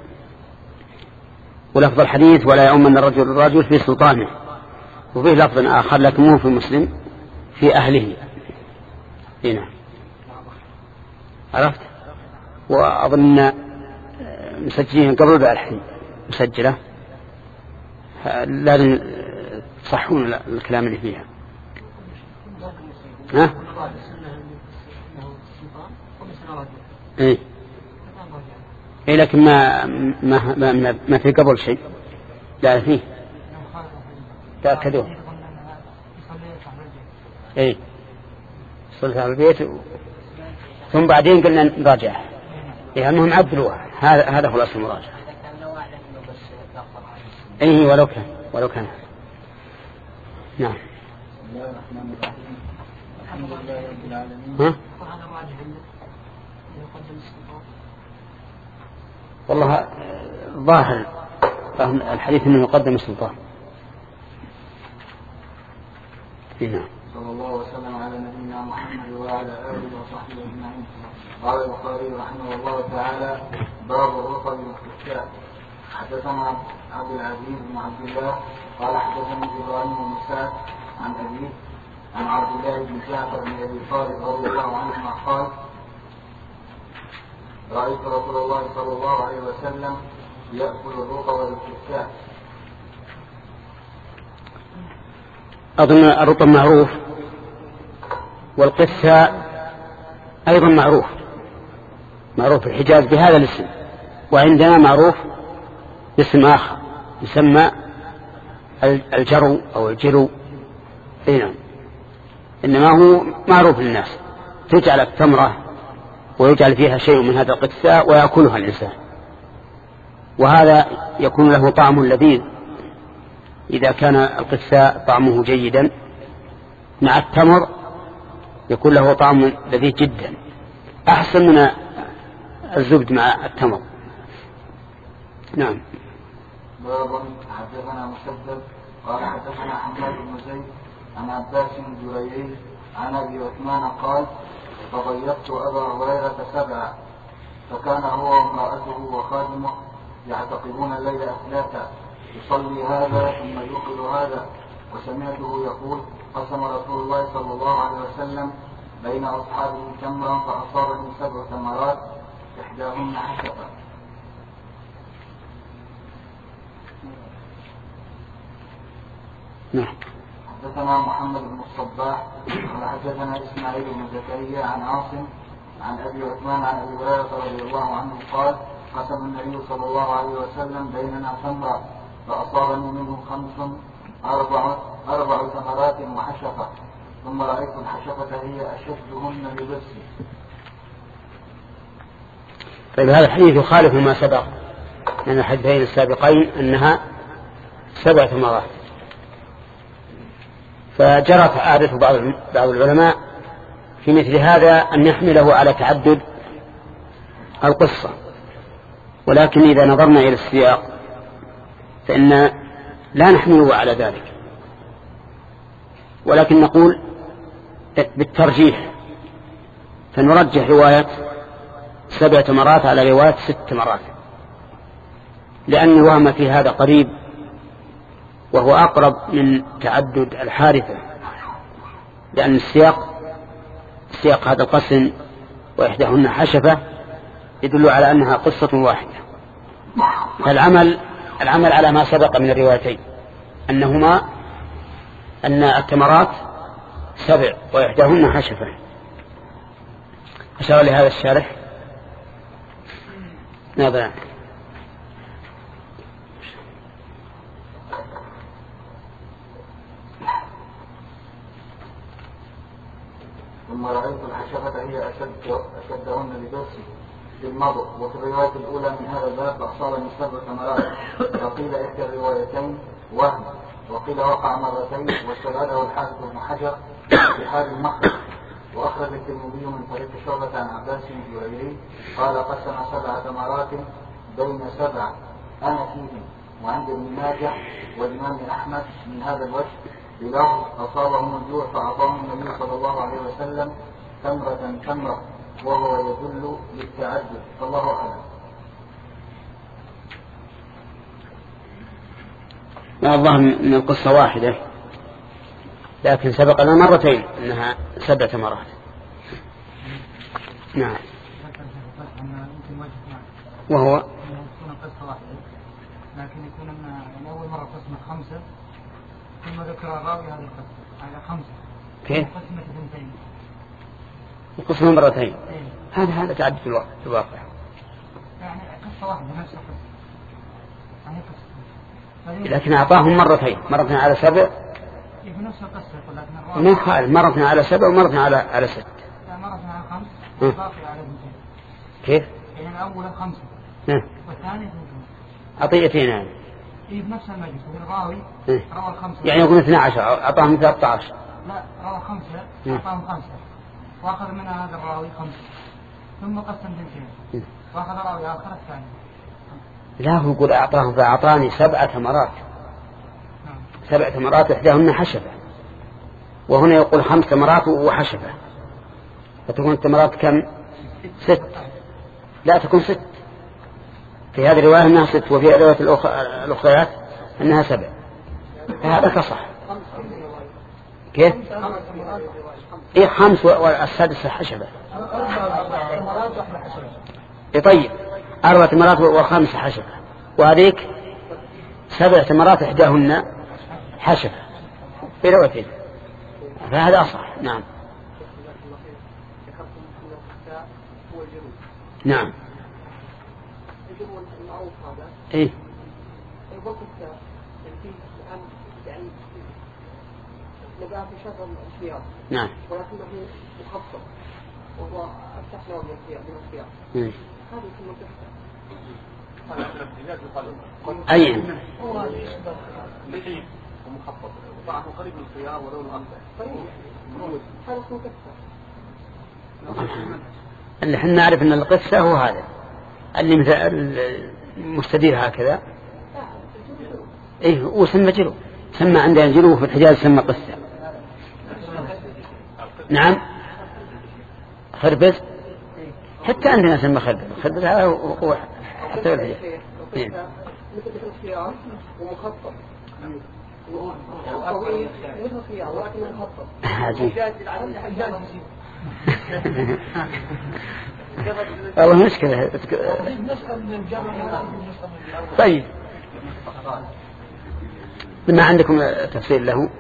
ولفظ الحديث ولا يؤمن الرجل الرجل في سلطانه، وفيه لفظ آخر لكن مو في مسلم في أهله. هنا عرفت. وأظن مسجلين قبل بقى الحين مسجلة لازم تصحون الكلام اللي فيها. ها ايه ايه لكن ما ما ما, ما في قبل شيء لا فيه تأكدوا. ايه صلت على البيت و... ثم بعدين قلنا نراجع. ايه المهم عدلوها. هذا هذا هو الاصل المراجعة. ايه ولو كان ولو كان نعم. ها؟ والله ظاهر الحديث انه يقدم السلطان. نعم. صلى الله وسلم على نبينا محمد وعلى اله وصحبه اجمعين. قال البخاري رحمه الله تعالى باب الرطب والكتاب. حدثنا عبد العزيز بن عبد الله قال حدثني ابراهيم بن سعد عن ابيه عن عبد الله بن جعفر بن ابي طالب رضي الله عنهما قال رايت رسول الله صلى الله عليه وسلم ياكل الرطب والكتاب. أظن الرطب معروف والقثة أيضا معروف معروف في الحجاز بهذا الاسم، وعندنا معروف باسم آخر يسمى الجرو أو الجرو. نعم، إنما هو معروف للناس، تجعل التمرة ويجعل فيها شيء من هذا القثاء ويأكلها الإنسان، وهذا يكون له طعم لذيذ إذا كان القثاء طعمه جيدا، مع التمر يكون له طعم لذيذ جدا، أحسن من الزبد مع التمر. نعم. باب حدثنا مسدد قال حدثنا حماد بن زيد عن عباس الجريري عن ابي عثمان قال فضيفت ابا هريره سبعا فكان هو وامراته وخادمه يعتقبون الليل اثلاثا يصلي هذا ثم يوقظ هذا، وسمعته يقول قسم رسول الله صلى الله عليه وسلم بين اصحابه تمرا فاصابني سبع ثمرات احداهن حشفا. نعم. حدثنا محمد بن الصباح قال حدثنا اسماعيل بن زكريا عن عاصم عن ابي عثمان عن ابي هريره رضي الله عنه قال قسم النبي صلى الله عليه وسلم بيننا تمرا فاصابني منه خمس اربع اربع ثمرات وحشفه، ثم رايت الحشفه هي اشدهن ببصري. طيب، هذا الحديث يخالف ما سبق من الحديثين السابقين أنها سبع ثمرات، فجرت عادة بعض بعض العلماء في مثل هذا أن يحمله على تعدد القصة، ولكن إذا نظرنا إلى السياق فإن لا نحمله على ذلك، ولكن نقول بالترجيح، فنرجح رواية سبع تمرات على رواية ست تمرات، لأن الوهم في هذا قريب وهو أقرب من تعدد الحارثة، لأن السياق سياق هذا القسم وإحداهن حشفة يدل على أنها قصة واحدة. فالعمل العمل على ما سبق من الروايتين أنهما أن التمرات سبع وإحداهن حشفة. أشار لهذا الشارح. نعم. ثم رأيت الحشفة هي أشد أشدهن لبصري بالمضغ، وفي الرواية الأولى من هذا الباب أصابني سبع ثمرات، وقيل إحدى الروايتين وهم، وقيل وقع مرتين، واستبعده الحافظ بن حجر في حال المخرج. وأخرج الترمذي من طريق شعبة عن عباس الجريري قال قسم سبع ثمرات بين سبع أنا فيهم، وعند ابن ماجه والإمام أحمد من هذا الوجه بلفظ أصابهم الجوع فأعطاهم النبي صلى الله عليه وسلم تمرة تمرة، وهو يدل للتعدد. الله أعلم. لا، الظاهر من القصة واحدة، لكن سبق لنا مرتين أنها سبع تمرات. نعم. وهو يكون قصة واحدة، لكن يكون من أول مرة قسمة خمسة ثم ذكر الراوي هذه القسمة على خمسة. كيف؟ قسمة اثنتين. القسمة مرتين. إيه؟ هذا هذا تعدد في الواقع. يعني قصة واحدة نفس القصة. يعني قصة. لكن أعطاهم مرتين، مرة على سبع. في نفس القصة يقول لكن ما خالف، مرة على سبع ومرة على على ست. مرة على خمس وباقي على اثنتين. كيف؟ يعني الأول خمسة. ها. والثاني اثنتين. عطيتين يعني. إيه بنفس المجلس الراوي إيه؟ روى الخمسة. يعني يقول اثنا عشر، أعطاهم ثلاثة عشر. لا، روى خمسة أعطاهم خمسة، وأخذ منها هذا الراوي خمسة، ثم قسم اثنتين، وأخذ راوي آخر الثاني. لا، هو يقول أعطاهم فأعطاني سبع ثمرات. نعم. سبع ثمرات إحداهن حشفة، وهنا يقول خمس ثمرات وحشفة، فتكون الثمرات كم؟ ست. لا، تكون ست. في هذه الرواية أنها ست، وفي الرواية الأخريات أنها سبع، فهذا كصح. كيف؟ إيه خمس والسادسة حشبة. إيه طيب، أربع ثمرات وخمسة حشبة، وهذيك سبع ثمرات إحداهن حشبة في روايتين، فهذا أصح. نعم. نعم. يجرون المعروف هذا. إيه. وقت في الآن يعني نبات في شغل الخيار. نعم. ولكنه مخفف وهو أفتح نوع من الخيار من الخيار. إيه. هذه كلمة تحت. أي. لحيف ومخفف وطعمه قريب من الخيار ولونه أخضر. هذا اسمه كفة. اللي احنا نعرف ان القصة هو هذا اللي مثل المستدير هكذا. ايه وسمى جلو، سمى عندنا جلو في الحجاز سمى قصة. نعم خربز حتى عندنا سمى خربز. خربز هذا هو حتى الحجاز مثل الخيار ومخفف وطويل مثل الخيار ولكنه مخفف. والله مشكلة. طيب ما عندكم تفسير له؟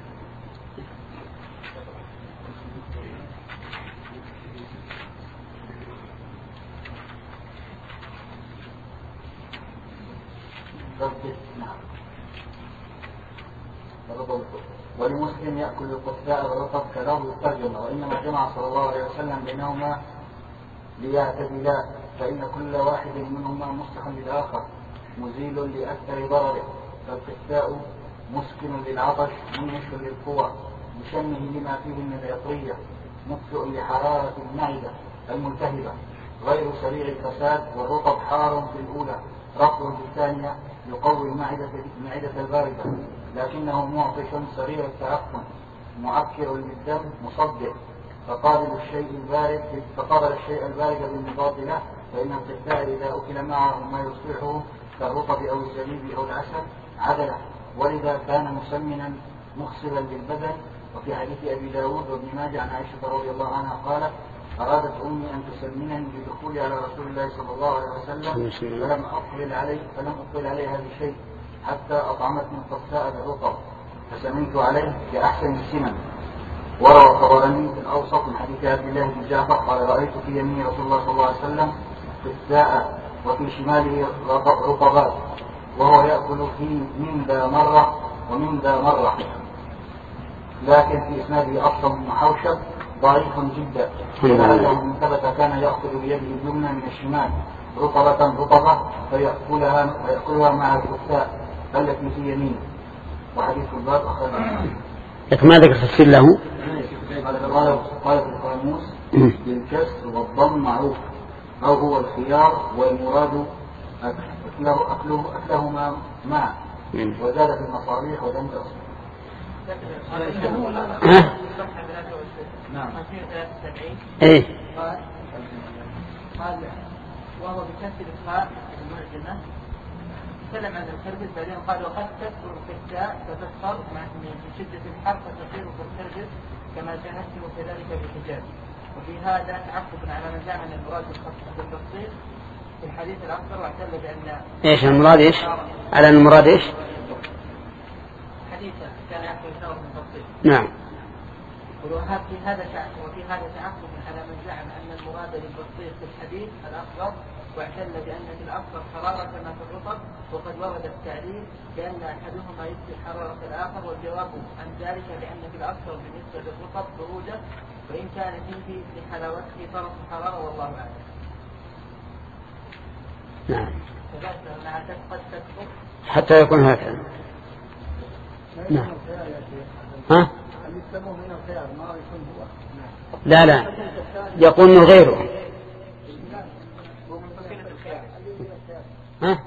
ولمسلم يأكل القثاء والرطب كلام الترجمة، وإنما جمع صلى الله عليه وسلم بينهما ليعتدلا، فإن كل واحد منهما مصلح للآخر مزيل لأكثر ضرره. فالقثاء مسكن للعطش منش للقوى مشمه لما فيه من العطرية مطفئ لحرارة المعدة الملتهبة غير سريع الفساد. والرطب حار في الأولى رطب في الثانية يقوي المعدة المعدة الباردة، لكنه معطش سريع التعفن معكر للدم مصدق. فقابل الشيء البارد فقابل الشيء البارد بالمضاد له، فإن القثاء إذا أكل معه ما يصلحه كالرطب أو الزبيب أو العسل عدله، ولذا كان مسمنا مخصبا للبدن. وفي حديث أبي داود وابن ماجه عن عائشة رضي الله عنها قالت: أرادت أمي أن تسمنني بدخولي على رسول الله صلى الله عليه وسلم فلم أقبل عليه فلم أقبل عليها بشيء حتى أطعمتني القثاء بالرطب فسمنت عليه بأحسن السمن. وروى الطبراني في الأوسط من حديث عبد الله بن جعفر قال: رأيت في يمين رسول الله صلى الله عليه وسلم قثاء وفي شماله رطبات وهو يأكل في من ذا مرة ومن ذا مرة، لكن في إسناده أصلا بن حوشب ضعيف جدا، ولعله من ثبت كان يأخذ بيده اليمنى من الشمال رطبة رطبة فيأكلها, فيأكلها مع القثاء التي في يمينه. وحديث الباب أخذ. لكن ما ذكر تفسير له؟ قال في القاموس بالكسر والضم معروف أو هو الخيار والمراد أكله أكله أكلهما معا، وزاد في المصابيح ولم تصل. نعم. إيه. قال وهو بكسر الخاء المعجمة تكلم عن الخربز، بعدين قال: وقد تكثر القثاء فتسخر مع من شدة الحر فتصير كالخربز كما سنكتب كذلك بالحجاز. وفي هذا تعقب على من زعم ان المراد بالتفصيل في الحديث الاكثر، واعتل بان ايش المراد ايش؟ على المراد ايش؟ حديثا كان يحكي ثور من تفصيل. نعم. وفي هذا تعقب وفي هذا تعقب على من زعم ان المراد بالتفصيل في الحديث الاكثر، واعتل بان في الاكثر حرارة كما في الرطب، وقد ورد التعليل بان احدهما يكفي حرارة الاخر، والجواب عن ذلك لان في الاكثر بالنسبة للرطب برودة، وإن كان فيه لحلاوته طرف الحرارة والله أعلم. نعم. قد تكفر حتى يكون هكذا. نعم. ها؟ لا لا يقول من غيره. ها؟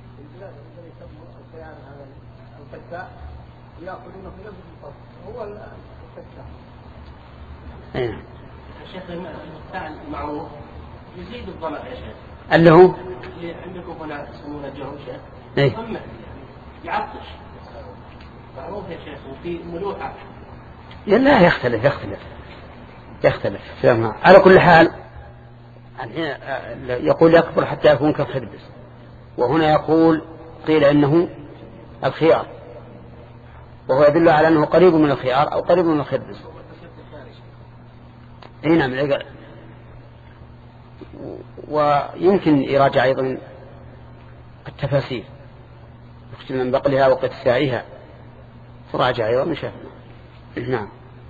يأكلون في نفس الفصل هو الكساء. ايه. الشيخ المختال المعروف يزيد الظمأ يا شيخ. اللي هو عندكم هنا تسمونه الجروشة. ايه. ظمأ يعطش. معروف يا شيخ وفي ملوحة. لا يختلف يختلف يختلف فهمها. على كل حال يقول يكبر حتى يكون كالخربز، وهنا يقول قيل انه الخيار، وهو يدل على انه قريب من الخيار او قريب من الخربز. اي نعم. ويمكن يراجع أيضا التفاسير يختم من بقلها وقت ساعها فراجع أيضا من شاء. نعم.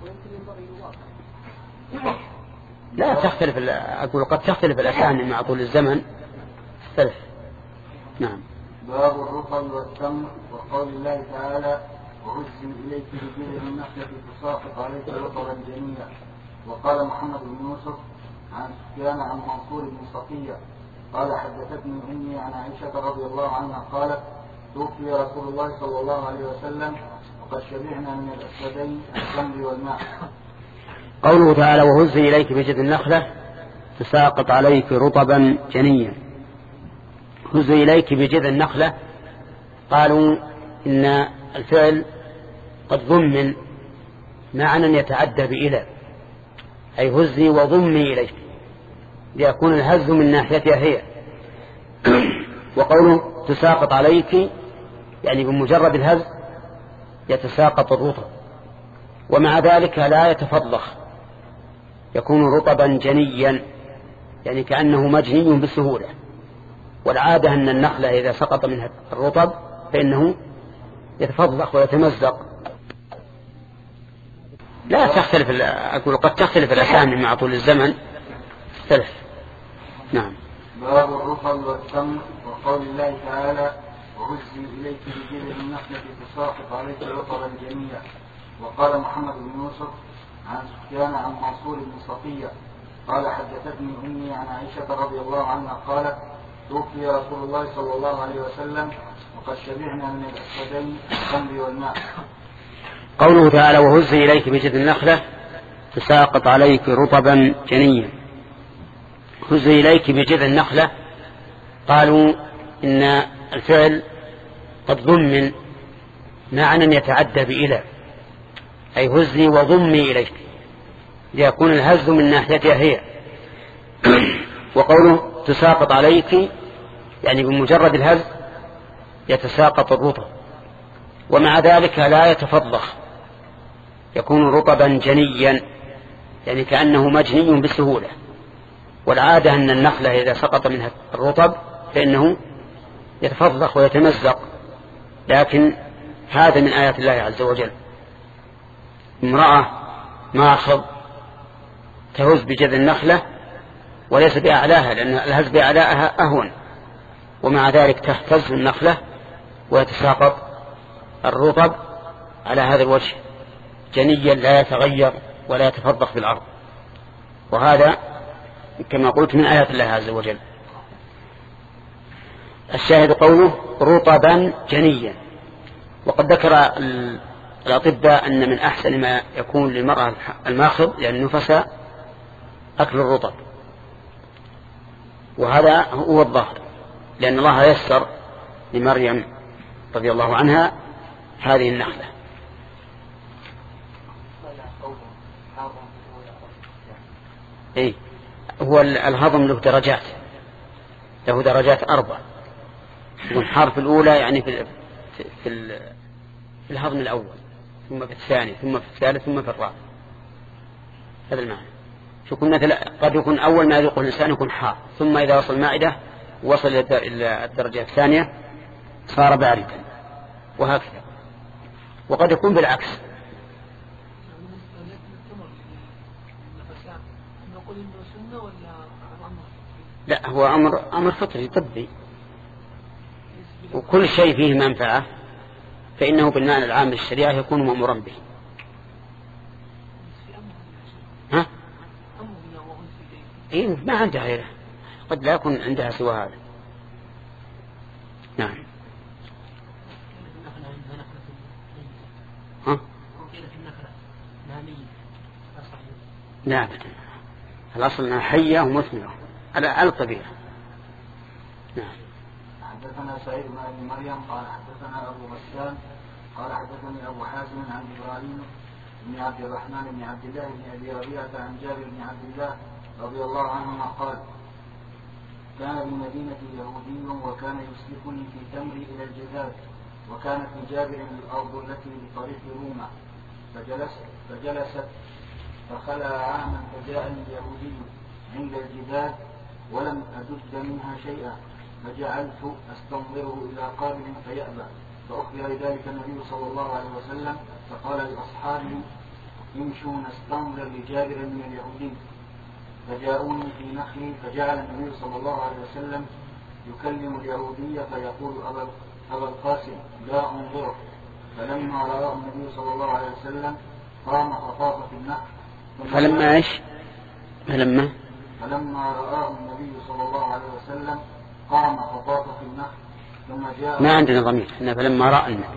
لا تختلف، أقول قد تختلف الأساني مع طول الزمن تختلف. نعم. باب الرطب والتمر وقول الله تعالى وهزي إليك بجذع النخلة تساقط عليك رطبا جنيا. وقال محمد بن يوسف عن سفيان عن منصور بن صفية قال حدثتني أمي عن عائشة رضي الله عنها قالت توفي رسول الله صلى الله عليه وسلم وقد شبعنا من الأسودين التمر والماء. قوله تعالى وهزي إليك بجذع النخلة تساقط عليك رطبا جنيا. هزي إليك بجذع النخلة، قالوا إن الفعل قد ضمن معنى يتعدى بإلى، أي هزي وضمي إليك ليكون الهز من ناحيتها هي. وقوله تساقط عليك يعني بمجرد الهز يتساقط الرطب، ومع ذلك لا يتفضخ، يكون رطبا جنيا يعني كأنه مجني بسهولة. والعادة أن النخلة إذا سقط منها الرطب فإنه يتفضخ ويتمزق. لا تختلف، أقول قد تختلف الأسامي مع طول الزمن تختلف. نعم. باب الرطب والتمر وقول الله تعالى وهزي إليك بجذع النخلة تساقط عليك رطبا جنيا. وقال محمد بن يوسف عن سفيان عن منصور بن صفية قال حدثتني أمي عن عائشة رضي الله عنها قالت توفي رسول الله صلى الله عليه وسلم وقد شبعنا من الأسودين التمر والماء. قوله تعالى وهزي إليك بجذع النخلة تساقط عليك رطبا جنيا. هزي إليك بجذع النخلة، قالوا إن الفعل قد ضمن معنى يتعدى بإلى، أي هزي وضمي إليك ليكون الهز من ناحيتها هي. وقوله تساقط عليك يعني بمجرد الهز يتساقط الرطب، ومع ذلك لا يتفضخ، يكون رطبا جنيا يعني كأنه مجني بسهولة. والعادة أن النخلة إذا سقط منها الرطب فإنه يتفضخ ويتمزق، لكن هذا من آيات الله عز وجل. امرأة ماخض تهز بجذع النخلة وليس بأعلاها، لأن الهز بأعلاها أهون، ومع ذلك تهتز النخلة ويتساقط الرطب على هذا الوجه جنيا لا يتغير ولا يتفضخ في الأرض. وهذا كما قلت من آيات الله عز وجل. الشاهد قوله رطبا جنيا. وقد ذكر الأطباء أن من أحسن ما يكون للمرأة الماخض لأن نفسها أكل الرطب، وهذا هو الظاهر، لأن الله يسر لمريم رضي الله عنها هذه النخلة. إيه هو الهضم له درجات، له درجات أربع. يكون حرف الأولى يعني في في في الهضم الأول، ثم في الثاني، ثم في الثالث، ثم في الرابع. هذا المعنى. شو كنا قد يكون أول ما يذوقه الإنسان يكون حار، ثم إذا وصل المعدة وصل إلى الدرجة الثانية صار باردا، وهكذا. وقد يكون بالعكس. لا هو أمر أمر فطري طبي، وكل شيء فيه منفعة فإنه بالمعنى العام للشريعة يكون مأمورا به. ها؟ إيه ما عندها غيره، قد لا يكون عندها سوى هذا. نعم. ها؟ لا أبدا، الأصل أنها حية ومثمرة على الطبيعة. نعم. حدثنا سعيد بن ابي مريم قال حدثنا ابو غسان قال حدثني ابو حازم عن ابراهيم بن عبد الرحمن بن عبد الله بن ابي ربيعه عن جابر بن عبد الله رضي الله عنهما قال كان بالمدينه يهودي وكان يسلكني في تمري الى الجزاز، وكانت لجابر الارض التي بطريق روما، فجلست فجلست فخلى عاما فجاءني اليهودي عند الجبال ولم أجد منها شيئا، فجعلت أستنظره إلى قابل فيأبى، فأخبر ذلك النبي صلى الله عليه وسلم فقال لأصحابه امشوا نستنظر لجابر من اليهودين، فجاءوني في نخلي، فجعل النبي صلى الله عليه وسلم يكلم اليهودية فيقول أبا, أبا القاسم لا أنظره، فلما رأى النبي صلى الله عليه وسلم قام فطاف في النخل. فلما ايش؟ فلما فلما رآه النبي صلى الله عليه وسلم قام فطاف في النخل ثم جاء. ما عندنا ضمير، احنا فلما رأى النبي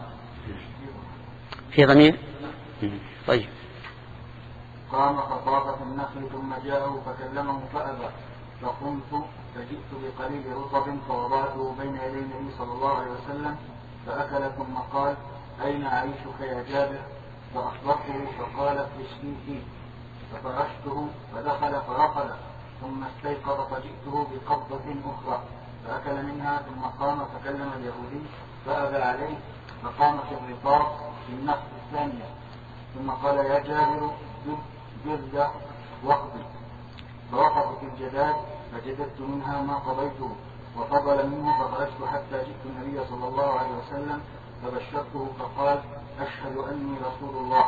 في ضمير. طيب. قام فطاف في النخل ثم جاءه فكلمه فأبى، فقمت فجئت بقليل رطب فوضعته بين يدي النبي صلى الله عليه وسلم فأكل، ثم قال أين عيشك يا جابر؟ فأخبرته فقال اشفيه، ففرشته فدخل فرقد، ثم استيقظ فجئته بقبضة أخرى فأكل منها، ثم قام فكلم اليهودي فأبى عليه، فقام في الرباط في النخل الثانية، ثم قال يا جابر جد واقضي، فوقف في الجداد فجددت منها ما قضيته وفضل منه، فخرجت حتى جئت النبي صلى الله عليه وسلم فبشرته فقال أشهد أني رسول الله.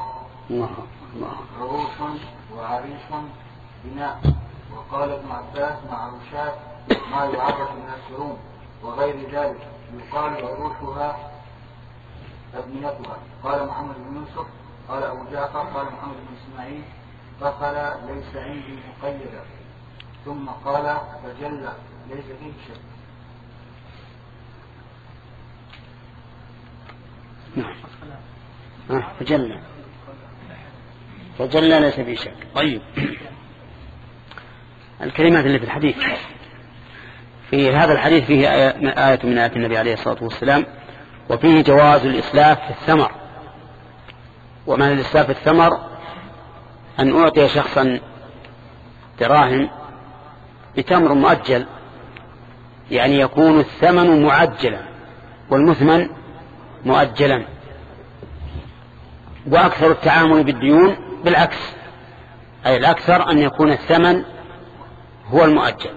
عروش وعريش بناء. وقال ابن عباس مع رشاة ما يعرف من السروم وغير ذلك، يقال عروشها أبنيتها. قال محمد بن يوسف قال أبو جعفر قال محمد بن إسماعيل دخل ليس عندي مقيدا، ثم قال فجل ليس فيه شك. نعم. آه فجل فجل ليس فيه شك. طيب. الكلمات اللي في الحديث، في هذا الحديث فيه آية من آيات النبي عليه الصلاة والسلام، وفيه جواز الإسلاف في الثمر. ومعنى الإسلاف في الثمر أن أعطي شخصا دراهم بتمر مؤجل، يعني يكون الثمن معجلا والمثمن مؤجلا. وأكثر التعامل بالديون بالعكس، أي الأكثر أن يكون الثمن هو المؤجل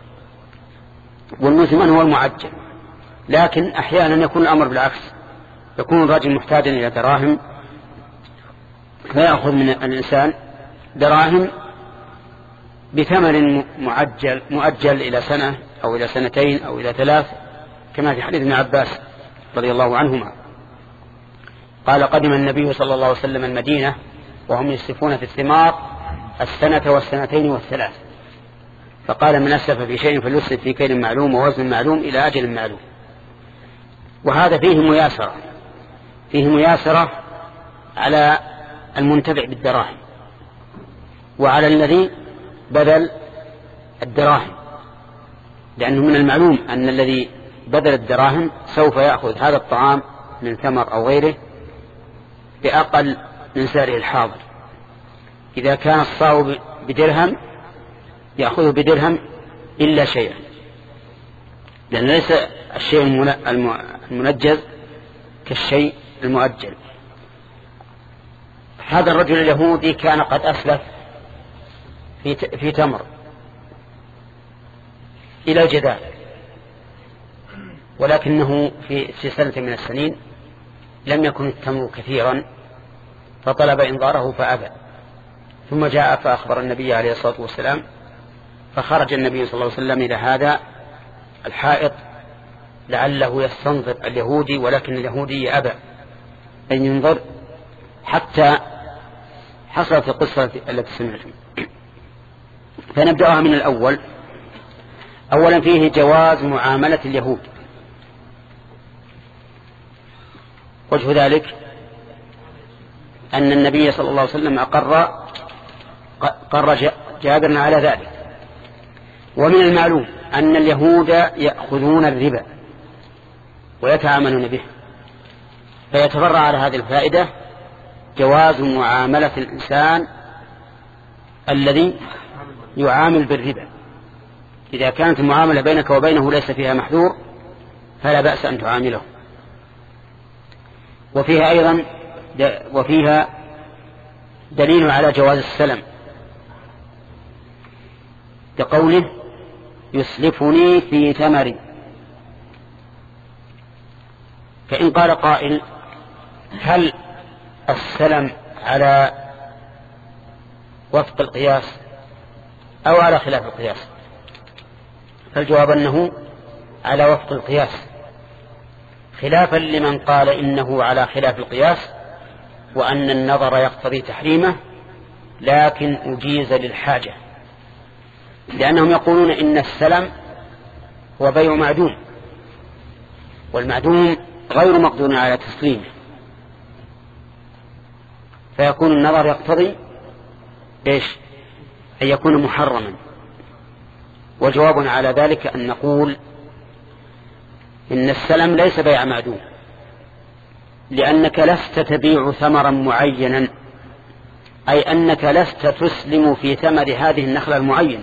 والمثمن هو المعجل، لكن أحيانا يكون الأمر بالعكس، يكون الرجل محتاجا إلى دراهم فيأخذ من الإنسان دراهم بثمن معجل مؤجل إلى سنة أو إلى سنتين أو إلى ثلاث، كما في حديث ابن عباس رضي الله عنهما قال قدم النبي صلى الله عليه وسلم المدينة وهم يسلفون في الثمار السنة والسنتين والثلاث، فقال من أسلف في شيء فليسلف في كيل معلوم ووزن معلوم إلى أجل معلوم. وهذا فيه مياسرة، فيه مياسرة على المنتفع بالدراهم وعلى الذي بدل الدراهم، لأنه من المعلوم أن الذي بدل الدراهم سوف يأخذ هذا الطعام من ثمر أو غيره بأقل من سعره الحاضر. إذا كان الصاع بدرهم يأخذه بدرهم إلا شيئا، لأن ليس الشيء المنجز كالشيء المؤجل. هذا الرجل اليهودي كان قد أسلف في في تمر إلى الجدال، ولكنه في سنة من السنين لم يكن التمر كثيرا فطلب إنظاره فأبى، ثم جاء فأخبر النبي عليه الصلاة والسلام، فخرج النبي صلى الله عليه وسلم إلى هذا الحائط لعله يستنظر اليهودي، ولكن اليهودي أبى أن ينظر حتى حصلت القصة التي سمعتم. فنبدأها من الأول. أولا فيه جواز معاملة اليهود. وجه ذلك أن النبي صلى الله عليه وسلم أقر قر جابرنا على ذلك. ومن المعلوم أن اليهود يأخذون الربا ويتعاملون به، فيتفرع على هذه الفائدة جواز معاملة الإنسان الذي يعامل بالربا. إذا كانت المعاملة بينك وبينه ليس فيها محذور فلا بأس أن تعامله. وفيها أيضا وفيها دليل على جواز السلم، كقوله يسلفني في ثمري. فإن قال قائل هل السلم على وفق القياس أو على خلاف القياس؟ فالجواب أنه على وفق القياس، خلافا لمن قال إنه على خلاف القياس وأن النظر يقتضي تحريمه لكن أجيز للحاجة، لأنهم يقولون إن السلم هو بيع معدوم، والمعدوم غير مقدور على تسليمه، فيكون النظر يقتضي إيش؟ أن يكون محرما. وجواب على ذلك أن نقول إن السلم ليس بيع معدوم، لأنك لست تبيع ثمرا معينا، أي أنك لست تسلم في ثمر هذه النخلة المعينة،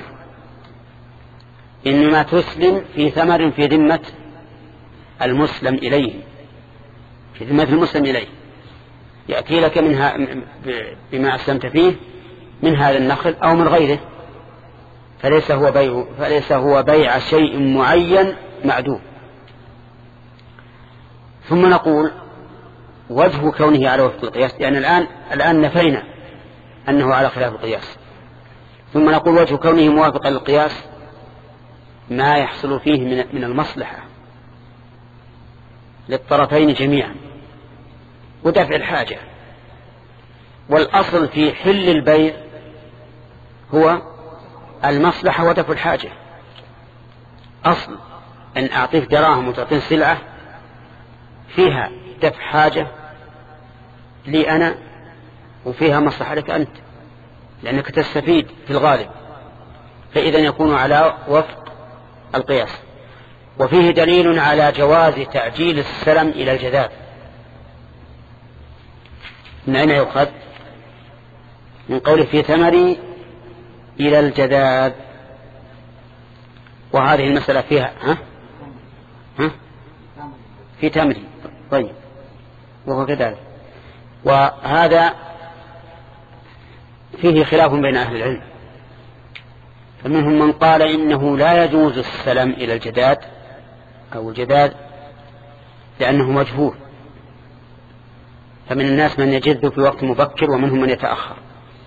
إنما تسلم في ثمر في ذمة المسلم إليه، في ذمة المسلم إليه، يأتي لك منها بما أسلمت فيه من هذا النخل أو من غيره، فليس هو بيع فليس هو بيع شيء معين معدوم. ثم نقول وجه كونه على وفق القياس، لأن يعني الآن الآن نفينا أنه على خلاف القياس، ثم نقول وجه كونه موافقا للقياس ما يحصل فيه من من المصلحة للطرفين جميعا ودفع الحاجة. والأصل في حل البيع هو المصلحة ودفع الحاجة. أصل أن أعطيك دراهم وتعطيني سلعة فيها دفع حاجة لي أنا وفيها مصلحة لك أنت، لأنك تستفيد في الغالب، فإذا يكون على وفق القياس. وفيه دليل على جواز تعجيل السلم إلى الجذاب. من أين يؤخذ؟ من قوله في ثمري إلى الجذاب، وهذه المسألة فيها ها؟ ها؟ في تمري. طيب، وهو كذلك. وهذا فيه خلاف بين أهل العلم، فمنهم من قال إنه لا يجوز السلم إلى الجداد أو الجداد لأنه مجهول، فمن الناس من يجد في وقت مبكر ومنهم من يتأخر،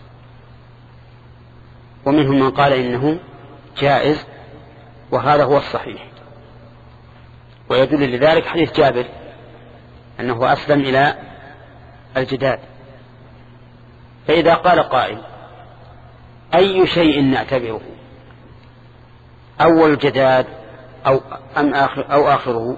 ومنهم من قال إنه جائز، وهذا هو الصحيح. ويدل لذلك حديث جابر أنه أسلم إلى الجداد. فإذا قال قائل أي شيء نعتبره، أول الجداد أو, أم آخر أو آخره؟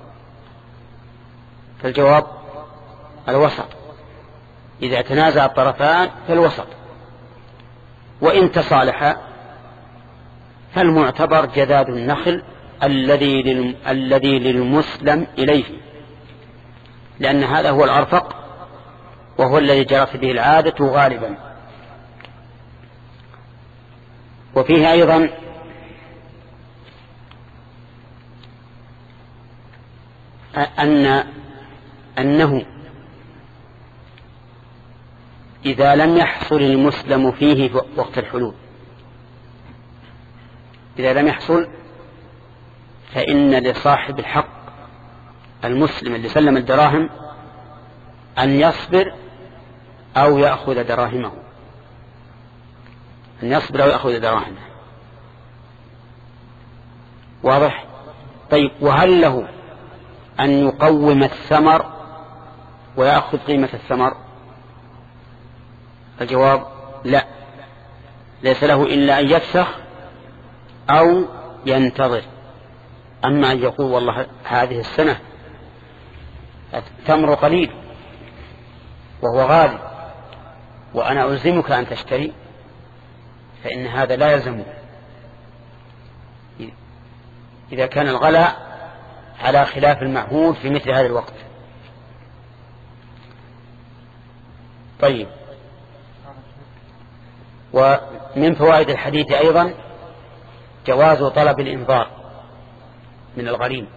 فالجواب الوسط، إذا تنازع الطرفان فالوسط، وإن تصالحا فالمعتبر جداد النخل الذي للم... الذي للمسلم إليه، لأن هذا هو الأرفق وهو الذي جرت به العادة غالبا. وفيه أيضا أن أنه إذا لم يحصل المسلم فيه وقت الحلول، إذا لم يحصل فإن لصاحب الحق المسلم اللي سلم الدراهم أن يصبر أو يأخذ دراهمه، أن يصبر أو يأخذ دراهمه. واضح؟ طيب، وهل له أن يقوم الثمر ويأخذ قيمة الثمر؟ الجواب لا، ليس له إلا أن يفسخ أو ينتظر. أما أن يقول والله هذه السنة التمر قليل وهو غالي وأنا ألزمك أن تشتري، فإن هذا لا يلزمه إذا كان الغلاء على خلاف المعهود في مثل هذا الوقت. طيب، ومن فوائد الحديث أيضا جواز طلب الإنظار من الغريم،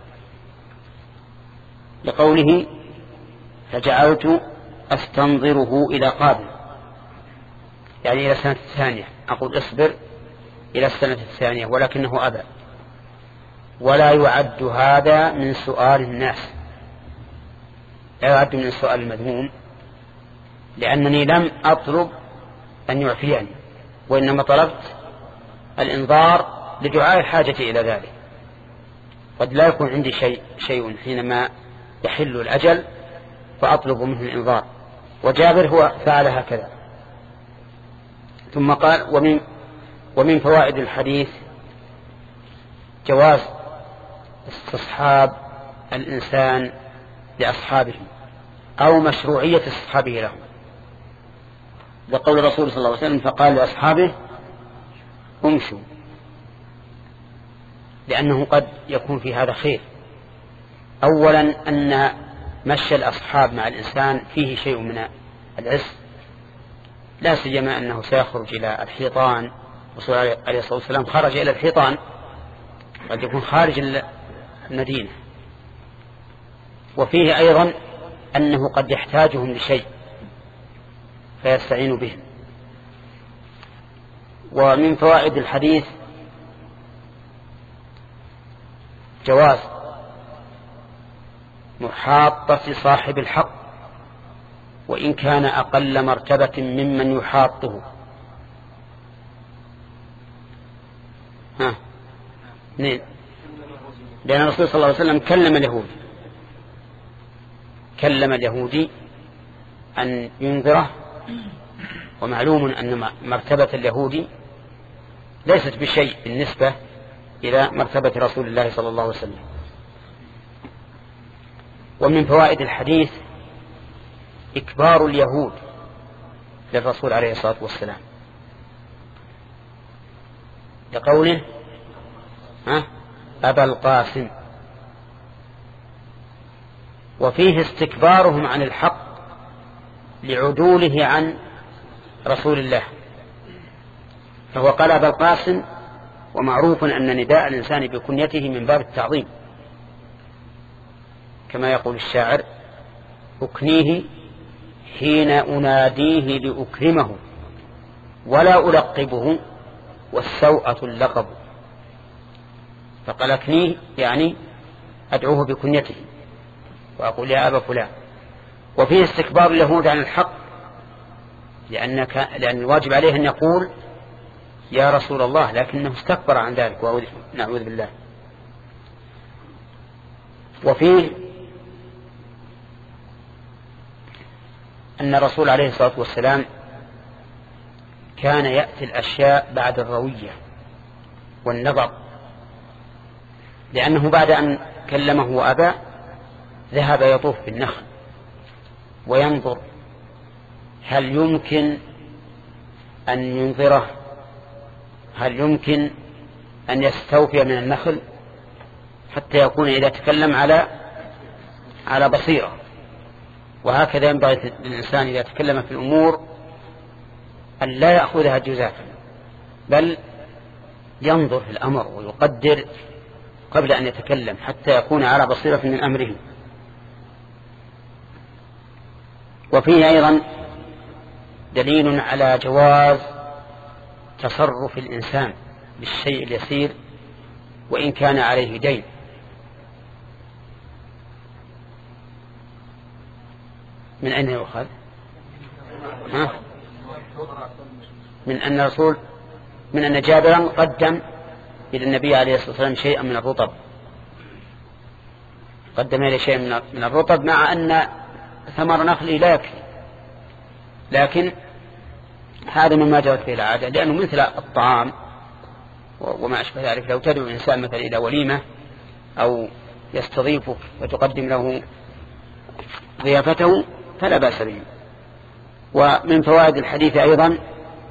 لقوله فجعلت أستنظره إلى قابل، يعني إلى السنة الثانية، أقول اصبر إلى السنة الثانية، ولكنه أبى. ولا يعد هذا من سؤال الناس، لا يعد من السؤال المذموم، لأنني لم أطلب أن يعفيني، وإنما طلبت الإنظار لدعاء الحاجة إلى ذلك. قد لا يكون عندي شيء شيء حينما يحل الأجل فأطلب منه الإنظار، وجابر هو فعل هكذا. ثم قال ومن, ومن فوائد الحديث جواز استصحاب الإنسان لأصحابه أو مشروعية استصحابه لهم، لقول الرسول صلى الله عليه وسلم فقال لأصحابه امشوا، لأنه قد يكون في هذا خير. أولا أن مشي الأصحاب مع الإنسان فيه شيء من العز، لا سيما أنه سيخرج إلى الحيطان، الرسول عليه الصلاة والسلام خرج إلى الحيطان، قد يكون خارج المدينة. وفيه أيضا أنه قد يحتاجهم لشيء فيستعين بهم. ومن فوائد الحديث جواز محاطة صاحب الحق وإن كان أقل مرتبة ممن يحاطه. ها اثنين، لأن الرسول صلى الله عليه وسلم كلم اليهود كلم اليهودي أن ينذره، ومعلوم أن مرتبة اليهودي ليست بشيء بالنسبة إلى مرتبة رسول الله صلى الله عليه وسلم. ومن فوائد الحديث إكبار اليهود للرسول عليه الصلاة والسلام، لقوله ها أبا القاسم، وفيه استكبارهم عن الحق لعدوله عن رسول الله، فهو قال أبا القاسم، ومعروف أن نداء الإنسان بكنيته من باب التعظيم، كما يقول الشاعر أكنيه حين أناديه لأكرمه ولا ألقبه والسوءة اللقب، فقال أكنيه يعني أدعوه بكنيته وأقول يا أبا فلان. وفيه استكبار اليهود عن الحق، لأنك لأن الواجب عليه أن يقول يا رسول الله، لكنه استكبر عن ذلك نعوذ بالله. وفيه أن الرسول عليه الصلاة والسلام كان يأتي الأشياء بعد الروية والنظر، لأنه بعد أن كلمه وأبى ذهب يطوف بالنخل وينظر هل يمكن أن ينظره، هل يمكن أن يستوفي من النخل حتى يكون إذا تكلم على على بصيرة. وهكذا ينبغي للإنسان إذا تكلم في الأمور أن لا يأخذها جزافا، بل ينظر في الأمر ويقدر قبل أن يتكلم حتى يكون على بصيرة من أمره. وفيه أيضا دليل على جواز تصرف الإنسان بالشيء اليسير وإن كان عليه دين. من أين يؤخذ؟ ها؟ من أن الرسول من أن جابرا قدم إلى النبي عليه الصلاة والسلام شيئا من الرطب، قدم إلى شيء من الرطب مع أن ثمر نخله لا يكفي، لكن هذا مما جرت فيه العادة، لأنه مثل الطعام وما أشبه ذلك. لو تدعو الإنسان مثلا إلى وليمة أو يستضيفك وتقدم له ضيافته فلا بأس به. ومن فوائد الحديث أيضا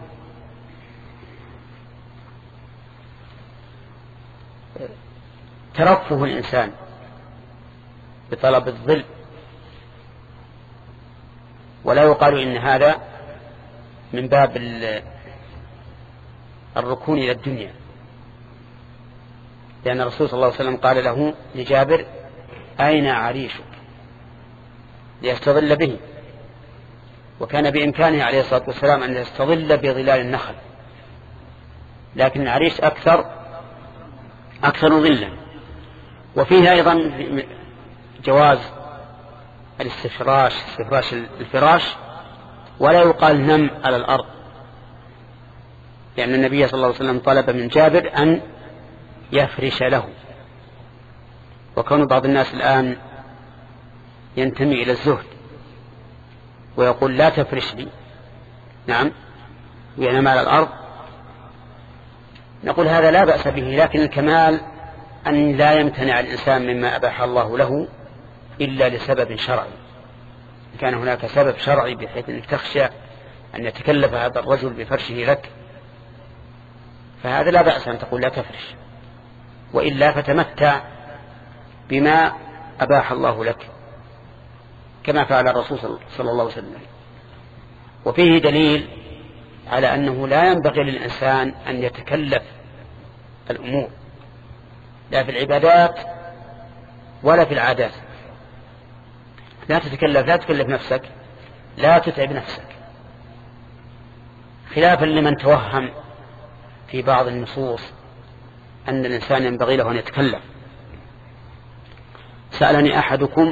ترفه الإنسان بطلب الظل، ولا يقال إن هذا من باب الركون إلى الدنيا، لأن الرسول صلى الله عليه وسلم قال له لجابر أين عريشك ليستظل به، وكان بإمكانه عليه الصلاة والسلام أن يستظل بظلال النخل، لكن العريش أكثر أكثر ظلا. وفيه أيضا جواز الاستفراش استفراش الفراش، ولا يقال نم على الأرض، لأن النبي صلى الله عليه وسلم طلب من جابر أن يفرش له. وكون بعض الناس الآن ينتمي إلى الزهد ويقول لا تفرش لي، نعم، وينام على الأرض، نقول هذا لا بأس به، لكن الكمال أن لا يمتنع الإنسان مما أباح الله له إلا لسبب شرعي. كان هناك سبب شرعي بحيث أنك تخشى أن يتكلف هذا الرجل بفرشه لك، فهذا لا بأس أن تقول لا تفرش، وإلا فتمتع بما أباح الله لك كما فعل الرسول صلى الله عليه وسلم. وفيه دليل على أنه لا ينبغي للإنسان أن يتكلف الأمور، لا في العبادات ولا في العادات. لا تتكلف، لا تكلف نفسك، لا تتعب نفسك، خلافا لمن توهم في بعض النصوص أن الإنسان ينبغي له أن يتكلف. سألني أحدكم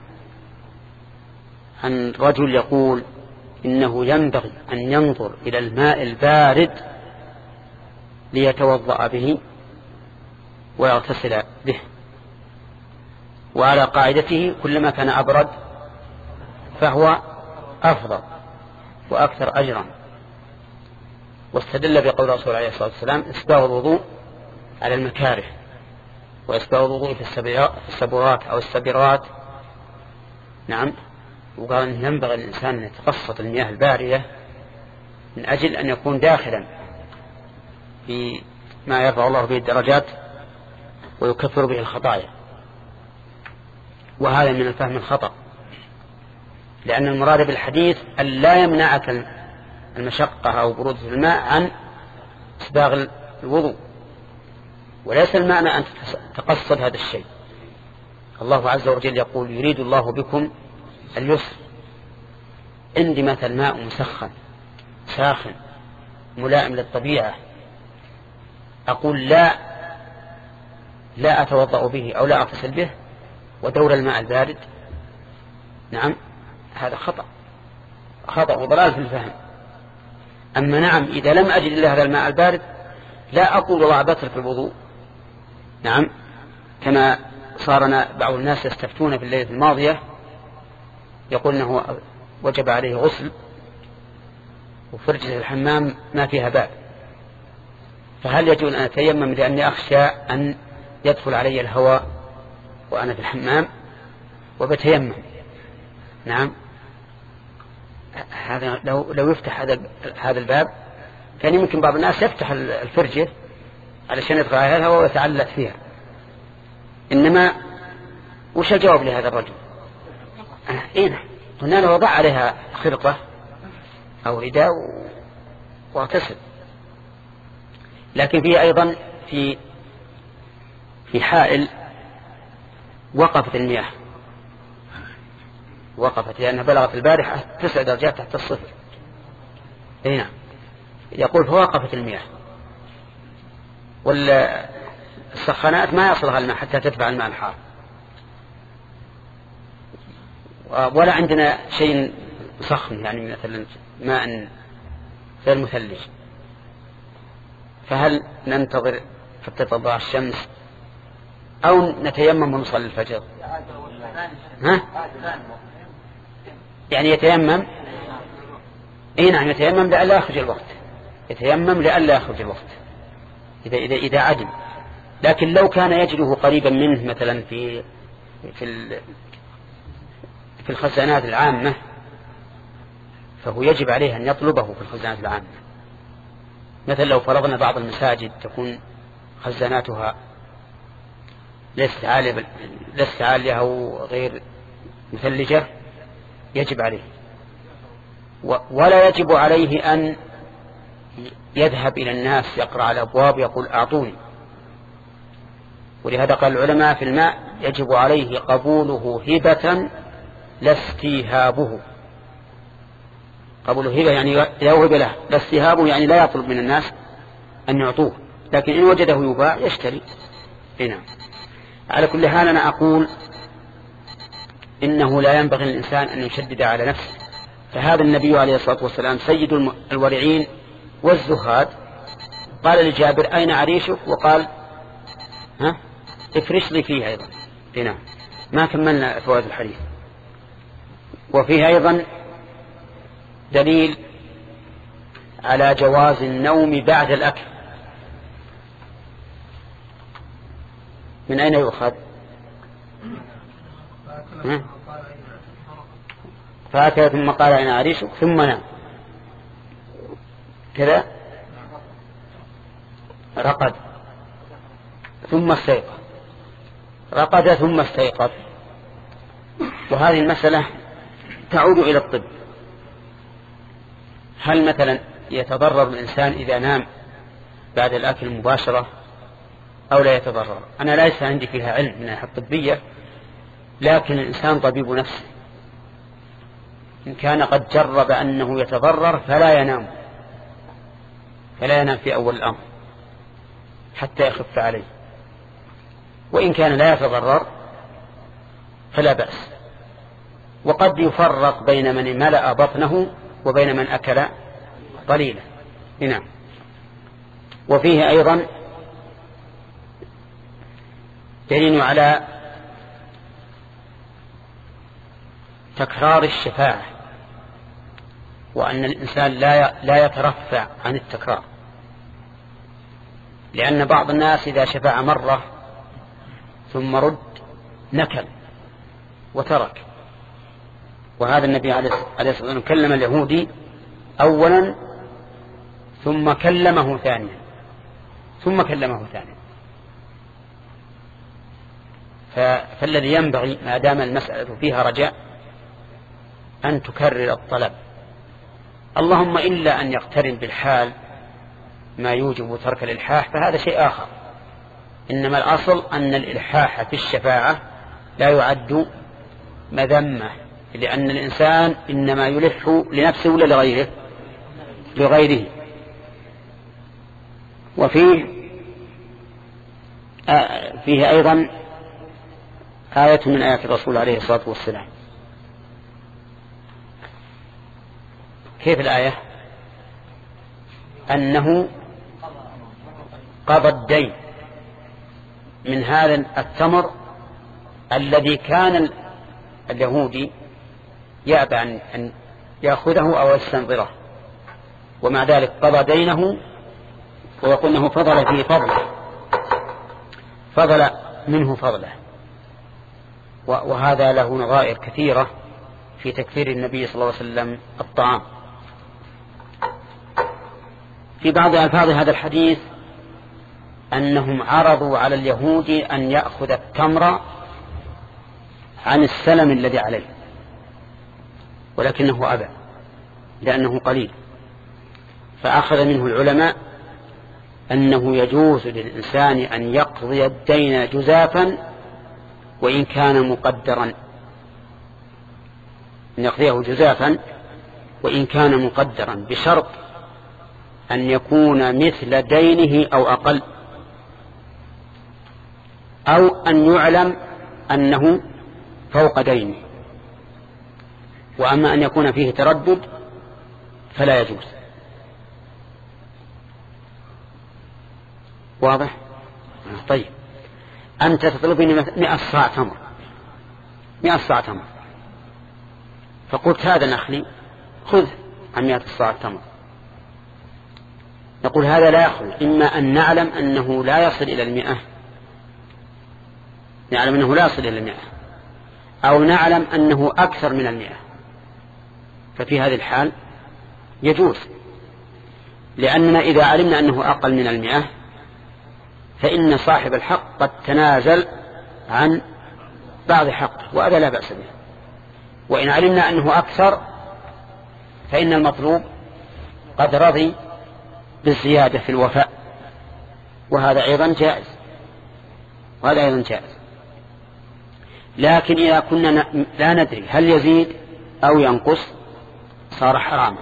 عن رجل يقول إنه ينبغي أن ينظر إلى الماء البارد ليتوضأ به ويغتسل به، وعلى قاعدته كلما كان أبرد فهو أفضل وأكثر أجرا. واستدل بقول الرسول عليه الصلاة والسلام إسباغ الوضوء على المكاره، وإسباغ الوضوء في السبورات أو السبرات، نعم، وقال إن ينبغي الإنسان أن يتقصد المياه الباردة من أجل أن يكون داخلا في ما يرفع الله به الدرجات ويكفر به الخطايا. وهذا من الفهم الخطأ، لأن المراد بالحديث أن لا يمنعك المشقة أو برودة الماء عن إسباغ الوضوء، وليس المعنى أن تقصد هذا الشيء. الله عز وجل يقول يريد الله بكم اليسر. عندي مثل ماء مسخن ساخن ملائم للطبيعة، أقول لا لا أتوضأ به أو لا أغتسل به ودور الماء البارد، نعم، هذا خطأ خطأ وضلال في الفهم. أما نعم، إذا لم أجد إلا هذا الماء البارد لا أقول والله بترك الوضوء، نعم، كما صارنا بعض الناس يستفتون في الليلة الماضية يقول أنه وجب عليه غسل وفرجة الحمام ما فيها باب، فهل يجوز أن أتيمم لأني أخشى أن يدخل علي الهواء وأنا في الحمام وبتيمم؟ نعم، هذا لو لو يفتح هذا هذا الباب كان يمكن بعض الناس يفتح الفرجة علشان يدخل عليها الهواء ويتعلق فيها. إنما وش الجواب لهذا الرجل؟ إيه، قلنا له وضع عليها خرقة أو رداء واغتسل. لكن فيه أيضا في في حائل وقفت المياه، وقفت لأنها بلغت البارحة تسع درجات تحت الصفر. هنا يقول فوقفت المياه، والسخانات ما يصلها الماء حتى تدفع الماء الحار، ولا عندنا شيء سخن يعني مثلا ماء غير مثلج، فهل ننتظر حتى تطلع الشمس أو نتيمم ونصلي الفجر؟ ها؟ يعني يتيمم، اي نعم، يتيمم لئلا يخرج الوقت، يتيمم لئلا يخرج الوقت إذا إذا إذا عدم. لكن لو كان يجده قريبا منه مثلا في في في الخزانات العامة فهو يجب عليه أن يطلبه في الخزانات العامة. مثلا لو فرضنا بعض المساجد تكون خزاناتها ليست عالية ليست عالية أو غير مثلجة يجب عليه، ولا يجب عليه أن يذهب إلى الناس يقرأ على الأبواب يقول أعطوني. ولهذا قال العلماء في الماء يجب عليه قبوله هبة لا استيهابه. قبوله هبة يعني يوهب له، لا استيهابه يعني لا يطلب من الناس أن يعطوه، لكن إن وجده يباع يشتري. هنا على كل حال أنا أقول إنه لا ينبغي للإنسان أن يشدد على نفسه، فهذا النبي عليه الصلاة والسلام سيد الورعين والزهاد قال لجابر أين عريشك؟ وقال ها افرش لي فيه أيضا. هنا ما كملنا فوائد الحديث. وفيه أيضا دليل على جواز النوم بعد الأكل. من أين يؤخذ؟ فأكل ثم قال أين عريشك ثم نام كذا، رقد ثم استيقظ، رقد ثم استيقظ. وهذه المسألة تعود إلى الطب. هل مثلا يتضرر الإنسان إذا نام بعد الأكل مباشرة أو لا يتضرر؟ أنا ليس عندي فيها علم من الناحية الطبية، لكن الإنسان طبيب نفسه، إن كان قد جرب أنه يتضرر فلا ينام فلا ينام في أول الأمر حتى يخف عليه، وإن كان لا يتضرر فلا بأس. وقد يفرق بين من ملأ بطنه وبين من أكل قليلا. نعم. وفيه أيضا دليل على تكرار الشفاعة، وأن الإنسان لا لا يترفع عن التكرار، لأن بعض الناس إذا شفع مرة ثم رد نكل وترك. وهذا النبي عليه الصلاة والسلام كلم اليهودي أولا ثم كلمه ثانيا ثم كلمه ثانيا. فالذي ينبغي ما دام المسألة فيها رجاء أن تكرر الطلب، اللهم إلا أن يقترن بالحال ما يوجب ترك الإلحاح فهذا شيء آخر. إنما الأصل أن الإلحاح في الشفاعة لا يعد مذمة، لأن الإنسان إنما يلح لنفسه ولا لغيره؟ لغيره. وفيه آه فيه أيضا آية من آيات الرسول عليه الصلاة والسلام. كيف الآية؟ أنه قضى الدين من هذا التمر الذي كان اليهودي يأبى أن يأخذه أو يستنظره، ومع ذلك قضى دينه، ويقول أنه فضل فيه فضله، فضل منه فضله. وهذا له نظائر كثيرة في تكفير النبي صلى الله عليه وسلم الطعام. في بعض ألفاظ هذا الحديث أنهم عرضوا على اليهود أن يأخذ التمر عن السلم الذي عليه، ولكنه أبى لأنه قليل. فأخذ منه العلماء أنه يجوز للإنسان أن يقضي الدين جزافا وإن كان مقدرا، أن يقضيه جزافا وإن كان مقدرا، بشرط أن يكون مثل دينه أو أقل، أو أن يعلم أنه فوق دينه. وأما أن يكون فيه تردد فلا يجوز. واضح؟ طيب، أنت تطلبني مئة صاع تمر، مئة صاع تمر، فقلت هذا نخلي خذ عن مئة صاع تمر. نقول هذا لا يخرج، إما أن نعلم أنه لا يصل إلى المئة، نعلم أنه لا يصل إلى المئة، أو نعلم أنه أكثر من المئة، ففي هذه الحال يجوز، لأننا إذا علمنا أنه أقل من المئة فإن صاحب الحق قد تنازل عن بعض حقه، وهذا لا بأس به. وإن علمنا أنه أكثر فإن المطلوب قد رضي بالزيادة في الوفاء، وهذا أيضا جائز، وهذا أيضا جائز. لكن إذا كنا لا ندري هل يزيد أو ينقص صار حراما.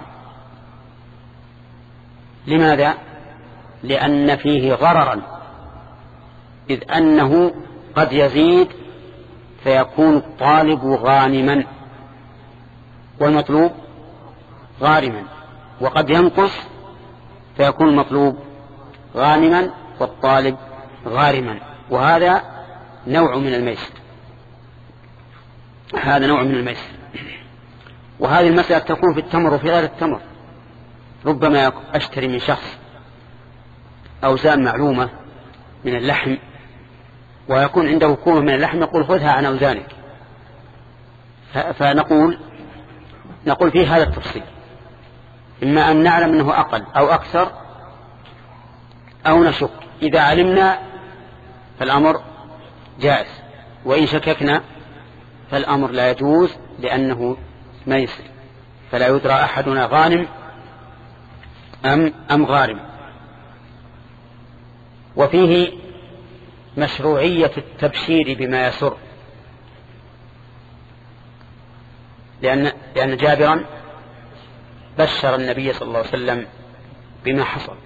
لماذا؟ لأن فيه غررا، إذ أنه قد يزيد فيكون الطالب غانما والمطلوب غارما، وقد ينقص فيكون المطلوب غانما والطالب غارما، وهذا نوع من الميسر، هذا نوع من الميسر. وهذه المسألة تكون في التمر وفي غير التمر. ربما أشتري من شخص أوزان معلومة من اللحم، ويكون عنده كومة من اللحم يقول خذها عن أوزانك، فنقول نقول فيه هذا التفصيل، إما أن نعلم أنه أقل أو أكثر أو نشك. إذا علمنا فالأمر جائز، وإن شككنا فالأمر لا يجوز لأنه ميسر، فلا يدرى أحدنا غانم أم, أم غارم. وفيه مشروعية التبشير بما يسر، لأن, لأن جابرا بشر النبي صلى الله عليه وسلم بما حصل،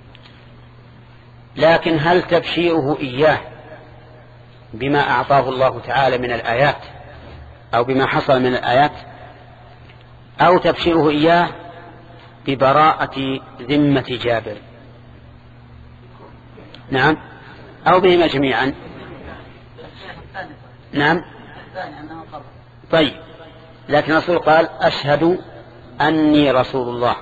لكن هل تبشيره إياه بما أعطاه الله تعالى من الآيات أو بما حصل من الآيات، أو تبشيره إياه ببراءة ذمة جابر؟ نعم، أو بهما جميعا. نعم. طيب، لكن الرسول قال أشهد أني رسول الله،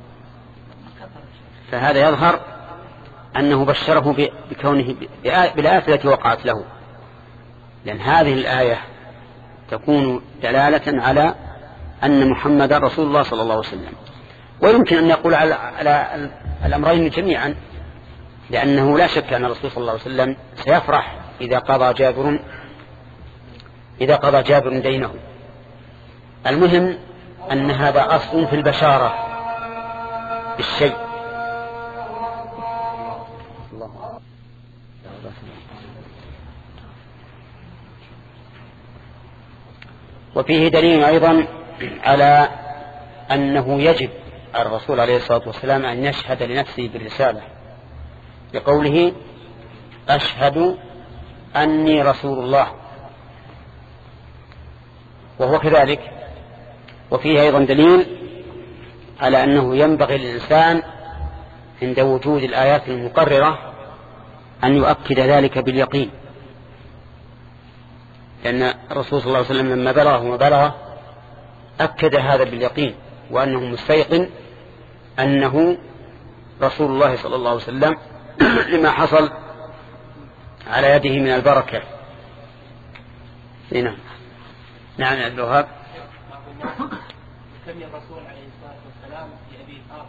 فهذا يظهر أنه بشره بكونه بالآية التي وقعت له، لأن هذه الآية تكون دلالة على أن محمد رسول الله صلى الله عليه وسلم. ويمكن أن يقول على, على الأمرين جميعا، لأنه لا شك أن الرسول صلى الله عليه وسلم سيفرح إذا قضى جابر إذا قضى جابر دينه. المهم أن هذا أصل في البشارة بالشيء. وفيه دليل أيضا على أنه يجب على الرسول عليه الصلاة والسلام أن يشهد لنفسه بالرسالة، بقوله أشهد أني رسول الله، وهو كذلك. وفيه أيضا دليل على أنه ينبغي للإنسان عند وجود الآيات المقررة أن يؤكد ذلك باليقين، لأن الرسول صلى الله عليه وسلم لما بلغه وما بلغه أكد هذا باليقين، وأنه مستيقن أنه رسول الله صلى الله عليه وسلم لما حصل على يده من البركة. نعم. نعم يا عبد الوهاب. سمي الرسول عليه الصلاة والسلام بأبي الأرض،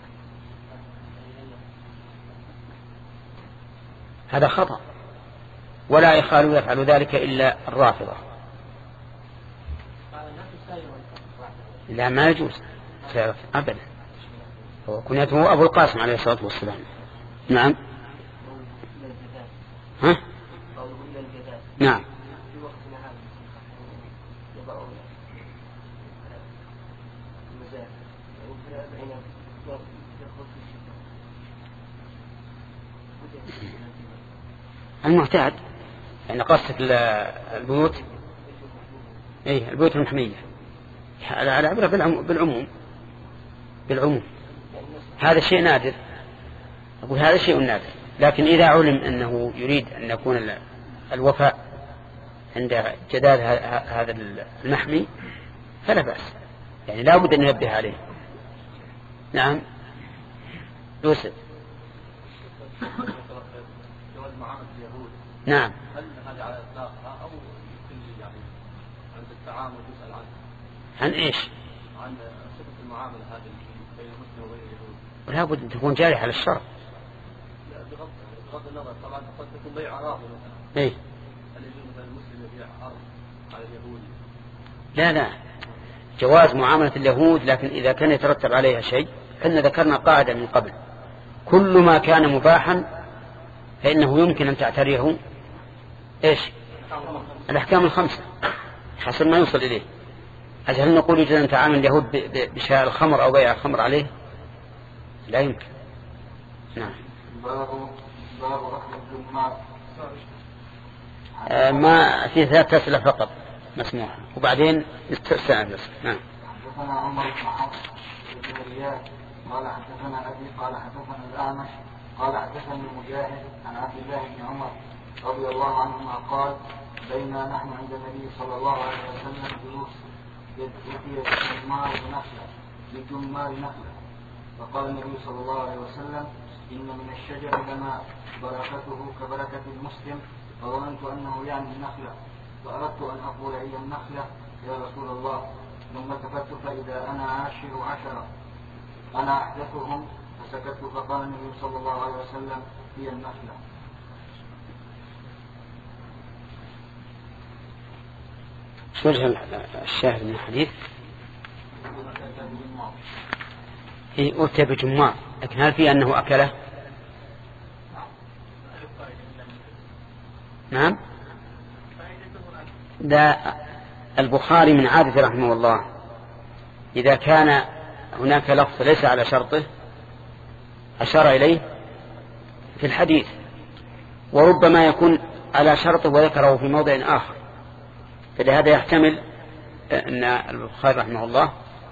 هذا خطأ، ولا يخال يفعل ذلك إلا الرافضة. لا، ما يجوز أبدا، وكنيته أبو القاسم عليه الصلاة والسلام. نعم. ها؟ نعم. المعتاد يعني قصة البيوت، ايه البيوت المحمية على عبرة بالعموم بالعموم هذا شيء نادر، أقول هذا شيء نادر، لكن إذا علم أنه يريد أن يكون الوفاء عند جداد هذا المحمي فلا بأس، يعني لا بد أن ينبه عليه. نعم. يوسف. نعم. هل هذا على إطلاقها أو يمكن يعني عند التعامل يسأل عنه؟ عن إيش؟ عن صفة المعاملة هذه بين المسلم وبين اليهود. لا بد أن تكون جارية على الشرع. لا، بغض بغض النظر طبعا قد تكون بيع أراضي مثلا. إيه. هل يجوز مثلا المسلم يبيع أرض على اليهودي؟ لا لا، جواز معاملة اليهود، لكن إذا كان يترتب عليها شيء، حنا ذكرنا قاعدة من قبل، كل ما كان مباحا فإنه يمكن أن تعتريه إيش؟ الأحكام الخمسة حسب ما يوصل إليه. هل نقول يجب أن نتعامل اليهود بشراء الخمر أو بيع الخمر عليه؟ لا يمكن. نعم. باب باب أكل الجمعة آه ما في ثلاث أسئلة فقط مسموحة وبعدين نستأنس. نعم. حدثنا عمر بن حفص بن رياض قال حدثنا أبي قال حدثنا الأعمش قال حدثني مجاهد عن عبد الله بن عمر رضي الله عنهما قال بينا نحن عند النبي صلى الله عليه وسلم جلوس يأتي بجمار نخلة بجمار نخلة فقال النبي صلى الله عليه وسلم إن من الشجر لما بركته كبركة المسلم فظننت أنه يعني النخلة فأردت أن أقول هي النخلة يا رسول الله ثم التفت فإذا أنا عاشر عشرة أنا أحدثهم فسكت فقال النبي صلى الله عليه وسلم هي النخلة. شو وجه الشاهد من الحديث؟ هي أتى بجمار لكن هل في أنه أكله؟ نعم. ده البخاري من عادة رحمه الله إذا كان هناك لفظ ليس على شرطه أشار إليه في الحديث وربما يكون على شرطه وذكره في موضع آخر فلهذا يحتمل أن البخاري رحمه الله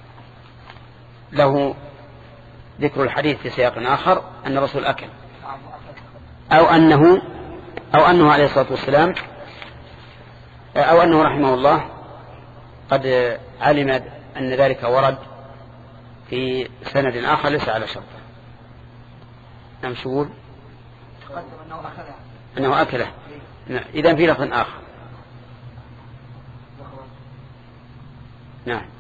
له ذكر الحديث في سياق آخر أن الرسول أكل أو أنه أو أنه عليه الصلاة والسلام أو أنه رحمه الله قد علم أن ذلك ورد في سند آخر ليس على شرطه. نعم. شو يقول؟ أنه أكله. إذن في لفظ آخر. نعم.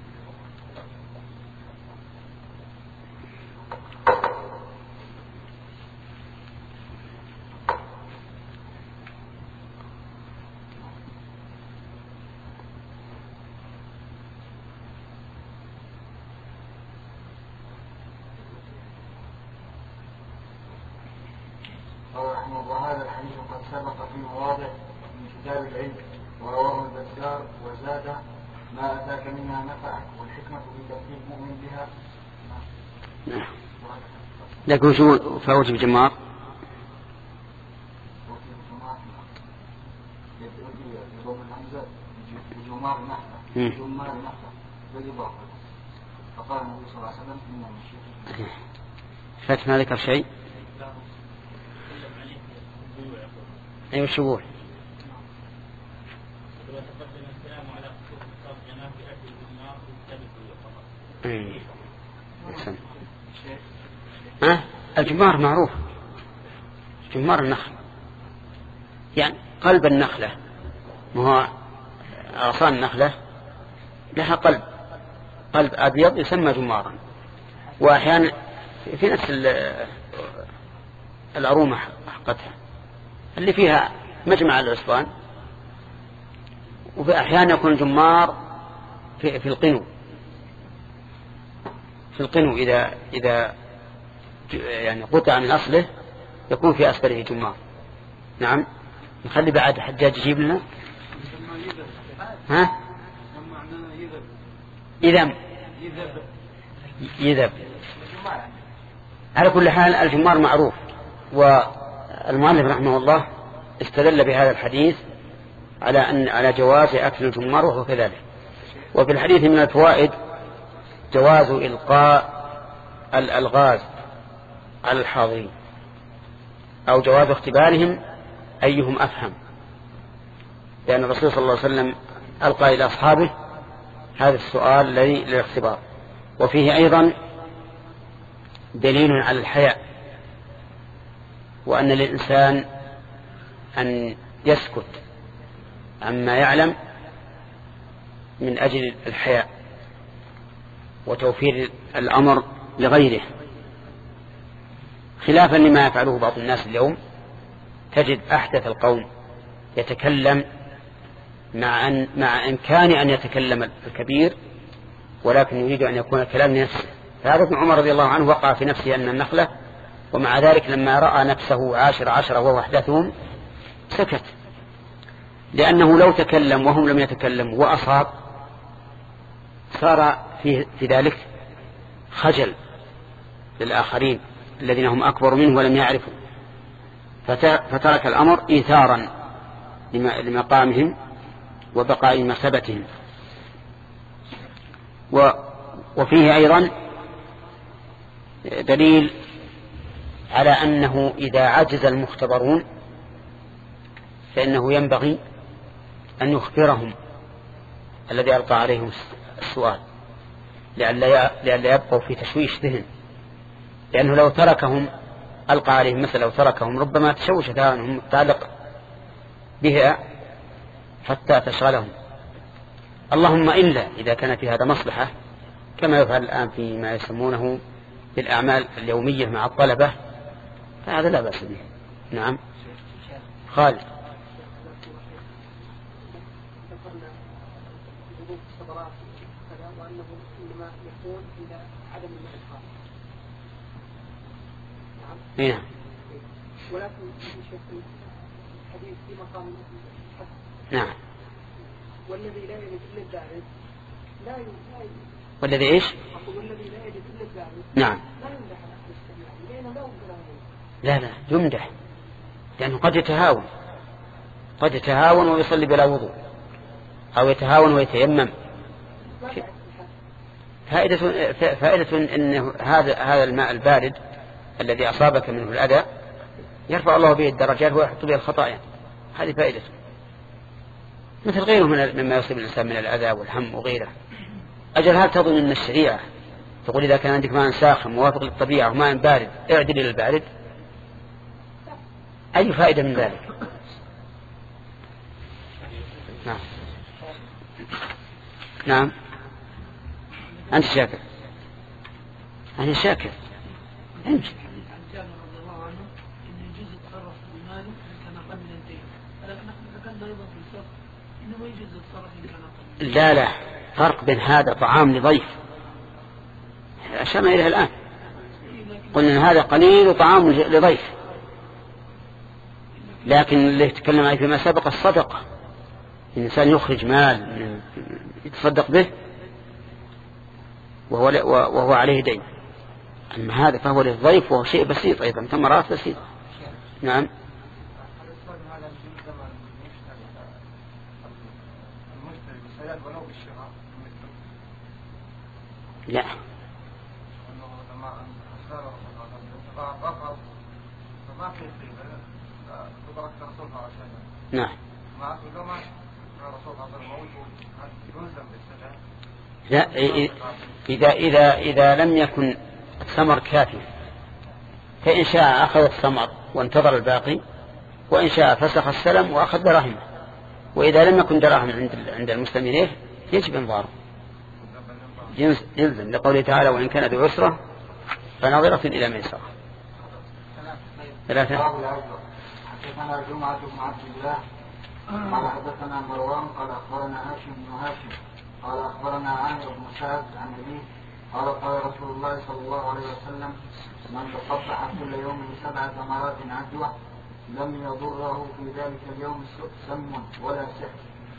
وهذا الحديث قد سبق في مواضع من كتاب العلم ورواه البزار وزاد ما أتاك منها نفعك والحكمة في ترتيب مؤمن بها. نعم. لكن شو فوت بجمار؟ بجمار نحلة بجمار نحلة بالإضافة فقال النبي صلى الله عليه وسلم إنه من الشيء. فات ما ذكر شيء؟ أيوة شو يقول؟ ها الجمار معروف جمار النخل يعني قلب النخلة ما هو أغصان النخلة لها قلب قلب أبيض يسمى جمارا وأحيانا في نفس العرومة حقتها اللي فيها مجمع العصفان وفي أحيانا يكون جمار في, في القنو في القنو إذا إذا يعني قطع من أصله يكون في أسفله جمار. نعم. نخلي بعد حجاج يجيب لنا. ها يذب يذب على كل حال الجمار معروف والمؤلف رحمه الله استدل بهذا الحديث على أن على جواز أكل الجمار وهو كذلك. وفي الحديث من الفوائد جواز إلقاء الألغاز على الحاضرين أو جواز اختبارهم أيهم أفهم لأن الرسول صلى الله عليه وسلم ألقى إلى أصحابه هذا السؤال الذي للاختبار. وفيه أيضا دليل على الحياء وأن للإنسان أن يسكت عما يعلم من أجل الحياء وتوفير الأمر لغيره خلافا لما يفعله بعض الناس اليوم. تجد أحدث القوم يتكلم مع, أن مع إمكان أن يتكلم الكبير ولكن يريد أن يكون الكلام لنفسه. فهذا ابن عمر رضي الله عنه وقع في نفسه أن النخلة ومع ذلك لما رأى نفسه عاشر عشرة وهو أحدثهم سكت لأنه لو تكلم وهم لم يتكلموا وأصاب صار في, في ذلك خجل للآخرين الذين هم أكبر منه ولم يعرفوا فترك الأمر إيثارا لمقامهم وبقاء مرتبتهم. وفيه أيضا دليل على أنه إذا عجز المختبرون فإنه ينبغي أن يخبرهم الذي ألقى عليهم السؤال لئلا يبقوا في تشويش ذهن، لأنه لو تركهم ألقى عليهم مثل لو تركهم ربما تشوش ذهنهم متعلق بها حتى تشغلهم. اللهم إلا إذا كان في هذا مصلحة كما يفعل الآن فيما يسمونه بالأعمال اليومية مع الطلبة فهذا لا بأس به. نعم خالد. نعم. ولكن الحديث في مقام نعم. والذي لا يجد إلا البارد لا يجد. والذي إيش؟ والذي لا يجد إلا البارد نعم. لا يمدح على أهل السماء لأنه لا يمدح. لا لا يمدح لأنه قد يتهاون قد يتهاون ويصلي بلا وضوء أو يتهاون ويتيمم. فائدة فائدة إن هذا هذا الماء البارد الذي أصابك منه الأذى يرفع الله به الدرجات ويحط به الخطايا. هذه فائدته مثل غيره من مما يصيب الإنسان من الأذى والهم وغيره. أجل هل تظن أن الشريعة تقول إذا كان عندك ماء ساخن موافق للطبيعة وماء بارد اعدل إلى البارد؟ أي فائدة من ذلك؟ نعم نعم. أنت شاكر أنا شاكر أنت. لا لا فرق بين هذا طعام لضيف أشار إليه الآن قلنا إن هذا قليل وطعام لضيف، لكن اللي يتكلم عليه فيما سبق الصدقة الإنسان يخرج مال يتصدق به وهو, وهو عليه دين. أما هذا فهو للضيف وهو شيء بسيط أيضا ثمرات بسيطة. نعم. لا نعم. لا إذا إذا إذا لم يكن الثمر كافي فإن شاء أخذ الثمر وانتظر الباقي، وإن شاء فسخ السلم وأخذ دراهم. وإذا لم يكن دراهم عند عند المسلمين يجب انظاره يلزم لقوله تعالى وإن كان ذو عسرة فناظرة إلى ميسرة. ثلاثة. حدثنا جمعة بن عبد الله قال حدثنا مروان قال أخبرنا هاشم بن هاشم قال أخبرنا عامر بن سعد عن أبيه قال قال رسول الله صلى الله عليه وسلم من تصبح كل يوم بسبع ثمرات عدوة لم يضره في ذلك اليوم سم ولا سحر.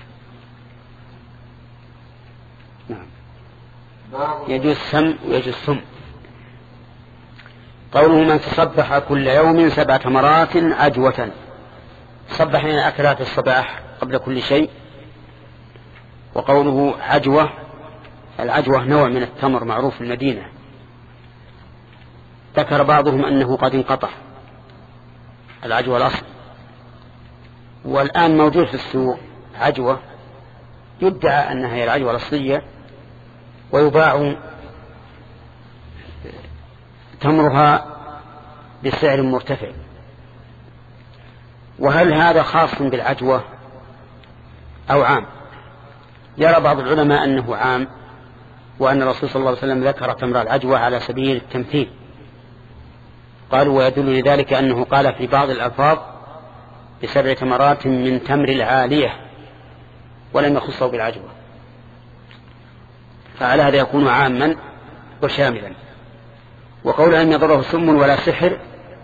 نعم. يجوز سم ويجوز سم. قوله من تصبح كل يوم سبع تمرات عجوة، صبح من أكلات الصباح قبل كل شيء. وقوله عجوة، العجوة نوع من التمر معروف في المدينة، ذكر بعضهم أنه قد انقطع العجوة الأصل، والآن موجود في السوق عجوة يدعى أنها هي العجوة الأصلية، ويباع تمرها بسعر مرتفع. وهل هذا خاص بالعجوة أو عام؟ يرى بعض العلماء أنه عام، وأن الرسول صلى الله عليه وسلم ذكر تمر العجوة على سبيل التمثيل. قالوا ويدل لذلك أنه قال في بعض الألفاظ بسبع تمرات من تمر العالية ولم يخصه بالعجوة، فعلى هذا يكون عاما وشاملا. وقول أن يضره سم ولا سحر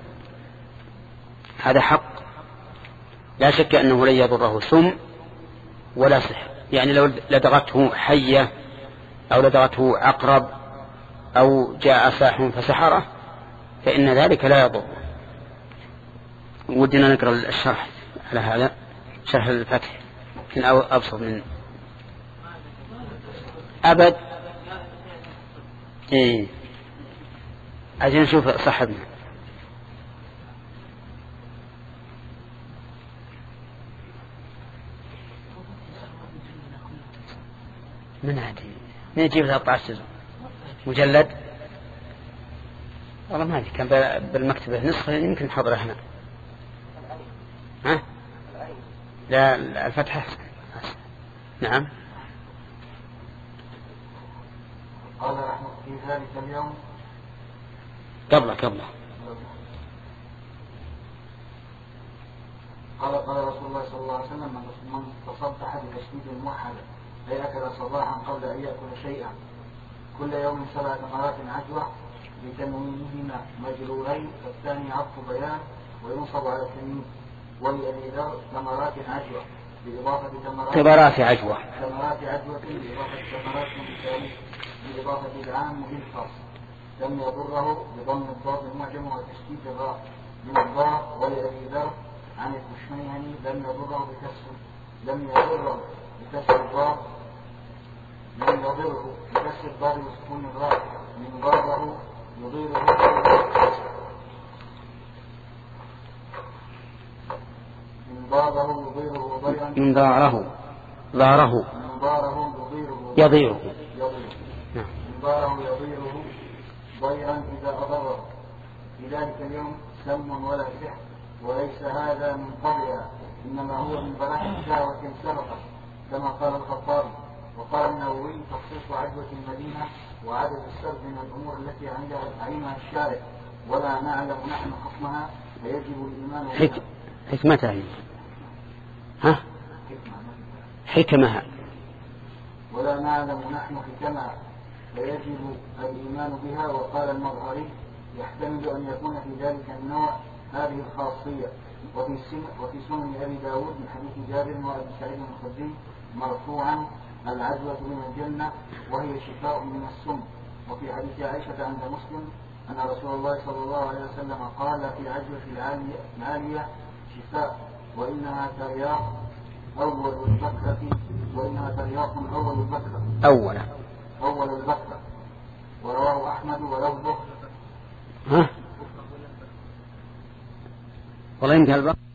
هذا حق، لا شك أنه لن يضره سم ولا سحر، يعني لو لدغته حية أو لدغته عقرب أو جاء ساحر فسحره فإن ذلك لا يضر. ودنا نقرأ الشرح على هذا. شرح الفتح يمكن أو أبسط من أبد. إيه عايزين نشوف صاحبنا. من عادي من يجيب ثلاثة عشر جزء مجلد؟ والله ما أدري، كان بالمكتبة نسخة يمكن نحضرها هنا. ها؟ لا الفتح أحسن. نعم. قال رحمه في ذلك اليوم قبله قبله قال قال رسول الله صلى الله عليه وسلم من تصبح بتشديد موحدة أي أكل صباحا قبل أن يأكل شيئا كل يوم سبع تمرات عجوة بتنوينهما مجرورين فالثاني عطف بيان وينصب على التنوين. ولأبي ذر تمرات عجوة بإضافة تمرات تمرات عجوة تمرات عجوة بإضافة تمرات بثالث بإضافة العام بالخاص لم يضره بضم الضاد المعجم وتشديد الراء من الضاء. ولأبي ذر عن الكشميهني لم يضره بكسر لم يضره بكسر الضاد لم يضره بكسر الضاد وسكون الراء من ضاره يضيره من ضاره يضيره ضيرا من ضاره ضاره من ضاره يضيره يضيره من ضاره يضيره ضيرا إذا أضره. في ذلك اليوم سم ولا سحر وليس هذا من قبلها إنما هو من براءة شهوة سبقت كما قال الخطابي. وقال النووي تخصيص عجوة المدينة وعدد السرد من الأمور التي علمها الشارع ولا نعلم نحن حكمها فيجب الإيمان بها. حك... حكمتها هي. ها حكمها ولا نعلم نحن حكمها فيجب الإيمان بها. وقال المظهري يحتمل أن يكون في ذلك النوع هذه الخاصية. وفي وفي سنن أبي داود من حديث جابر وأبي سعيد الخدري مرفوعا العجوة من الجنة وهي شفاء من السم. وفي حديث عائشة عند مسلم أن رسول الله صلى الله عليه وسلم قال في عجوة العالية شفاء وإنها ترياق أول البكرة وإنها ترياق أول البكرة أولا أول البكرة. ورواه أحمد ولفظه ها والله يمكن البكرة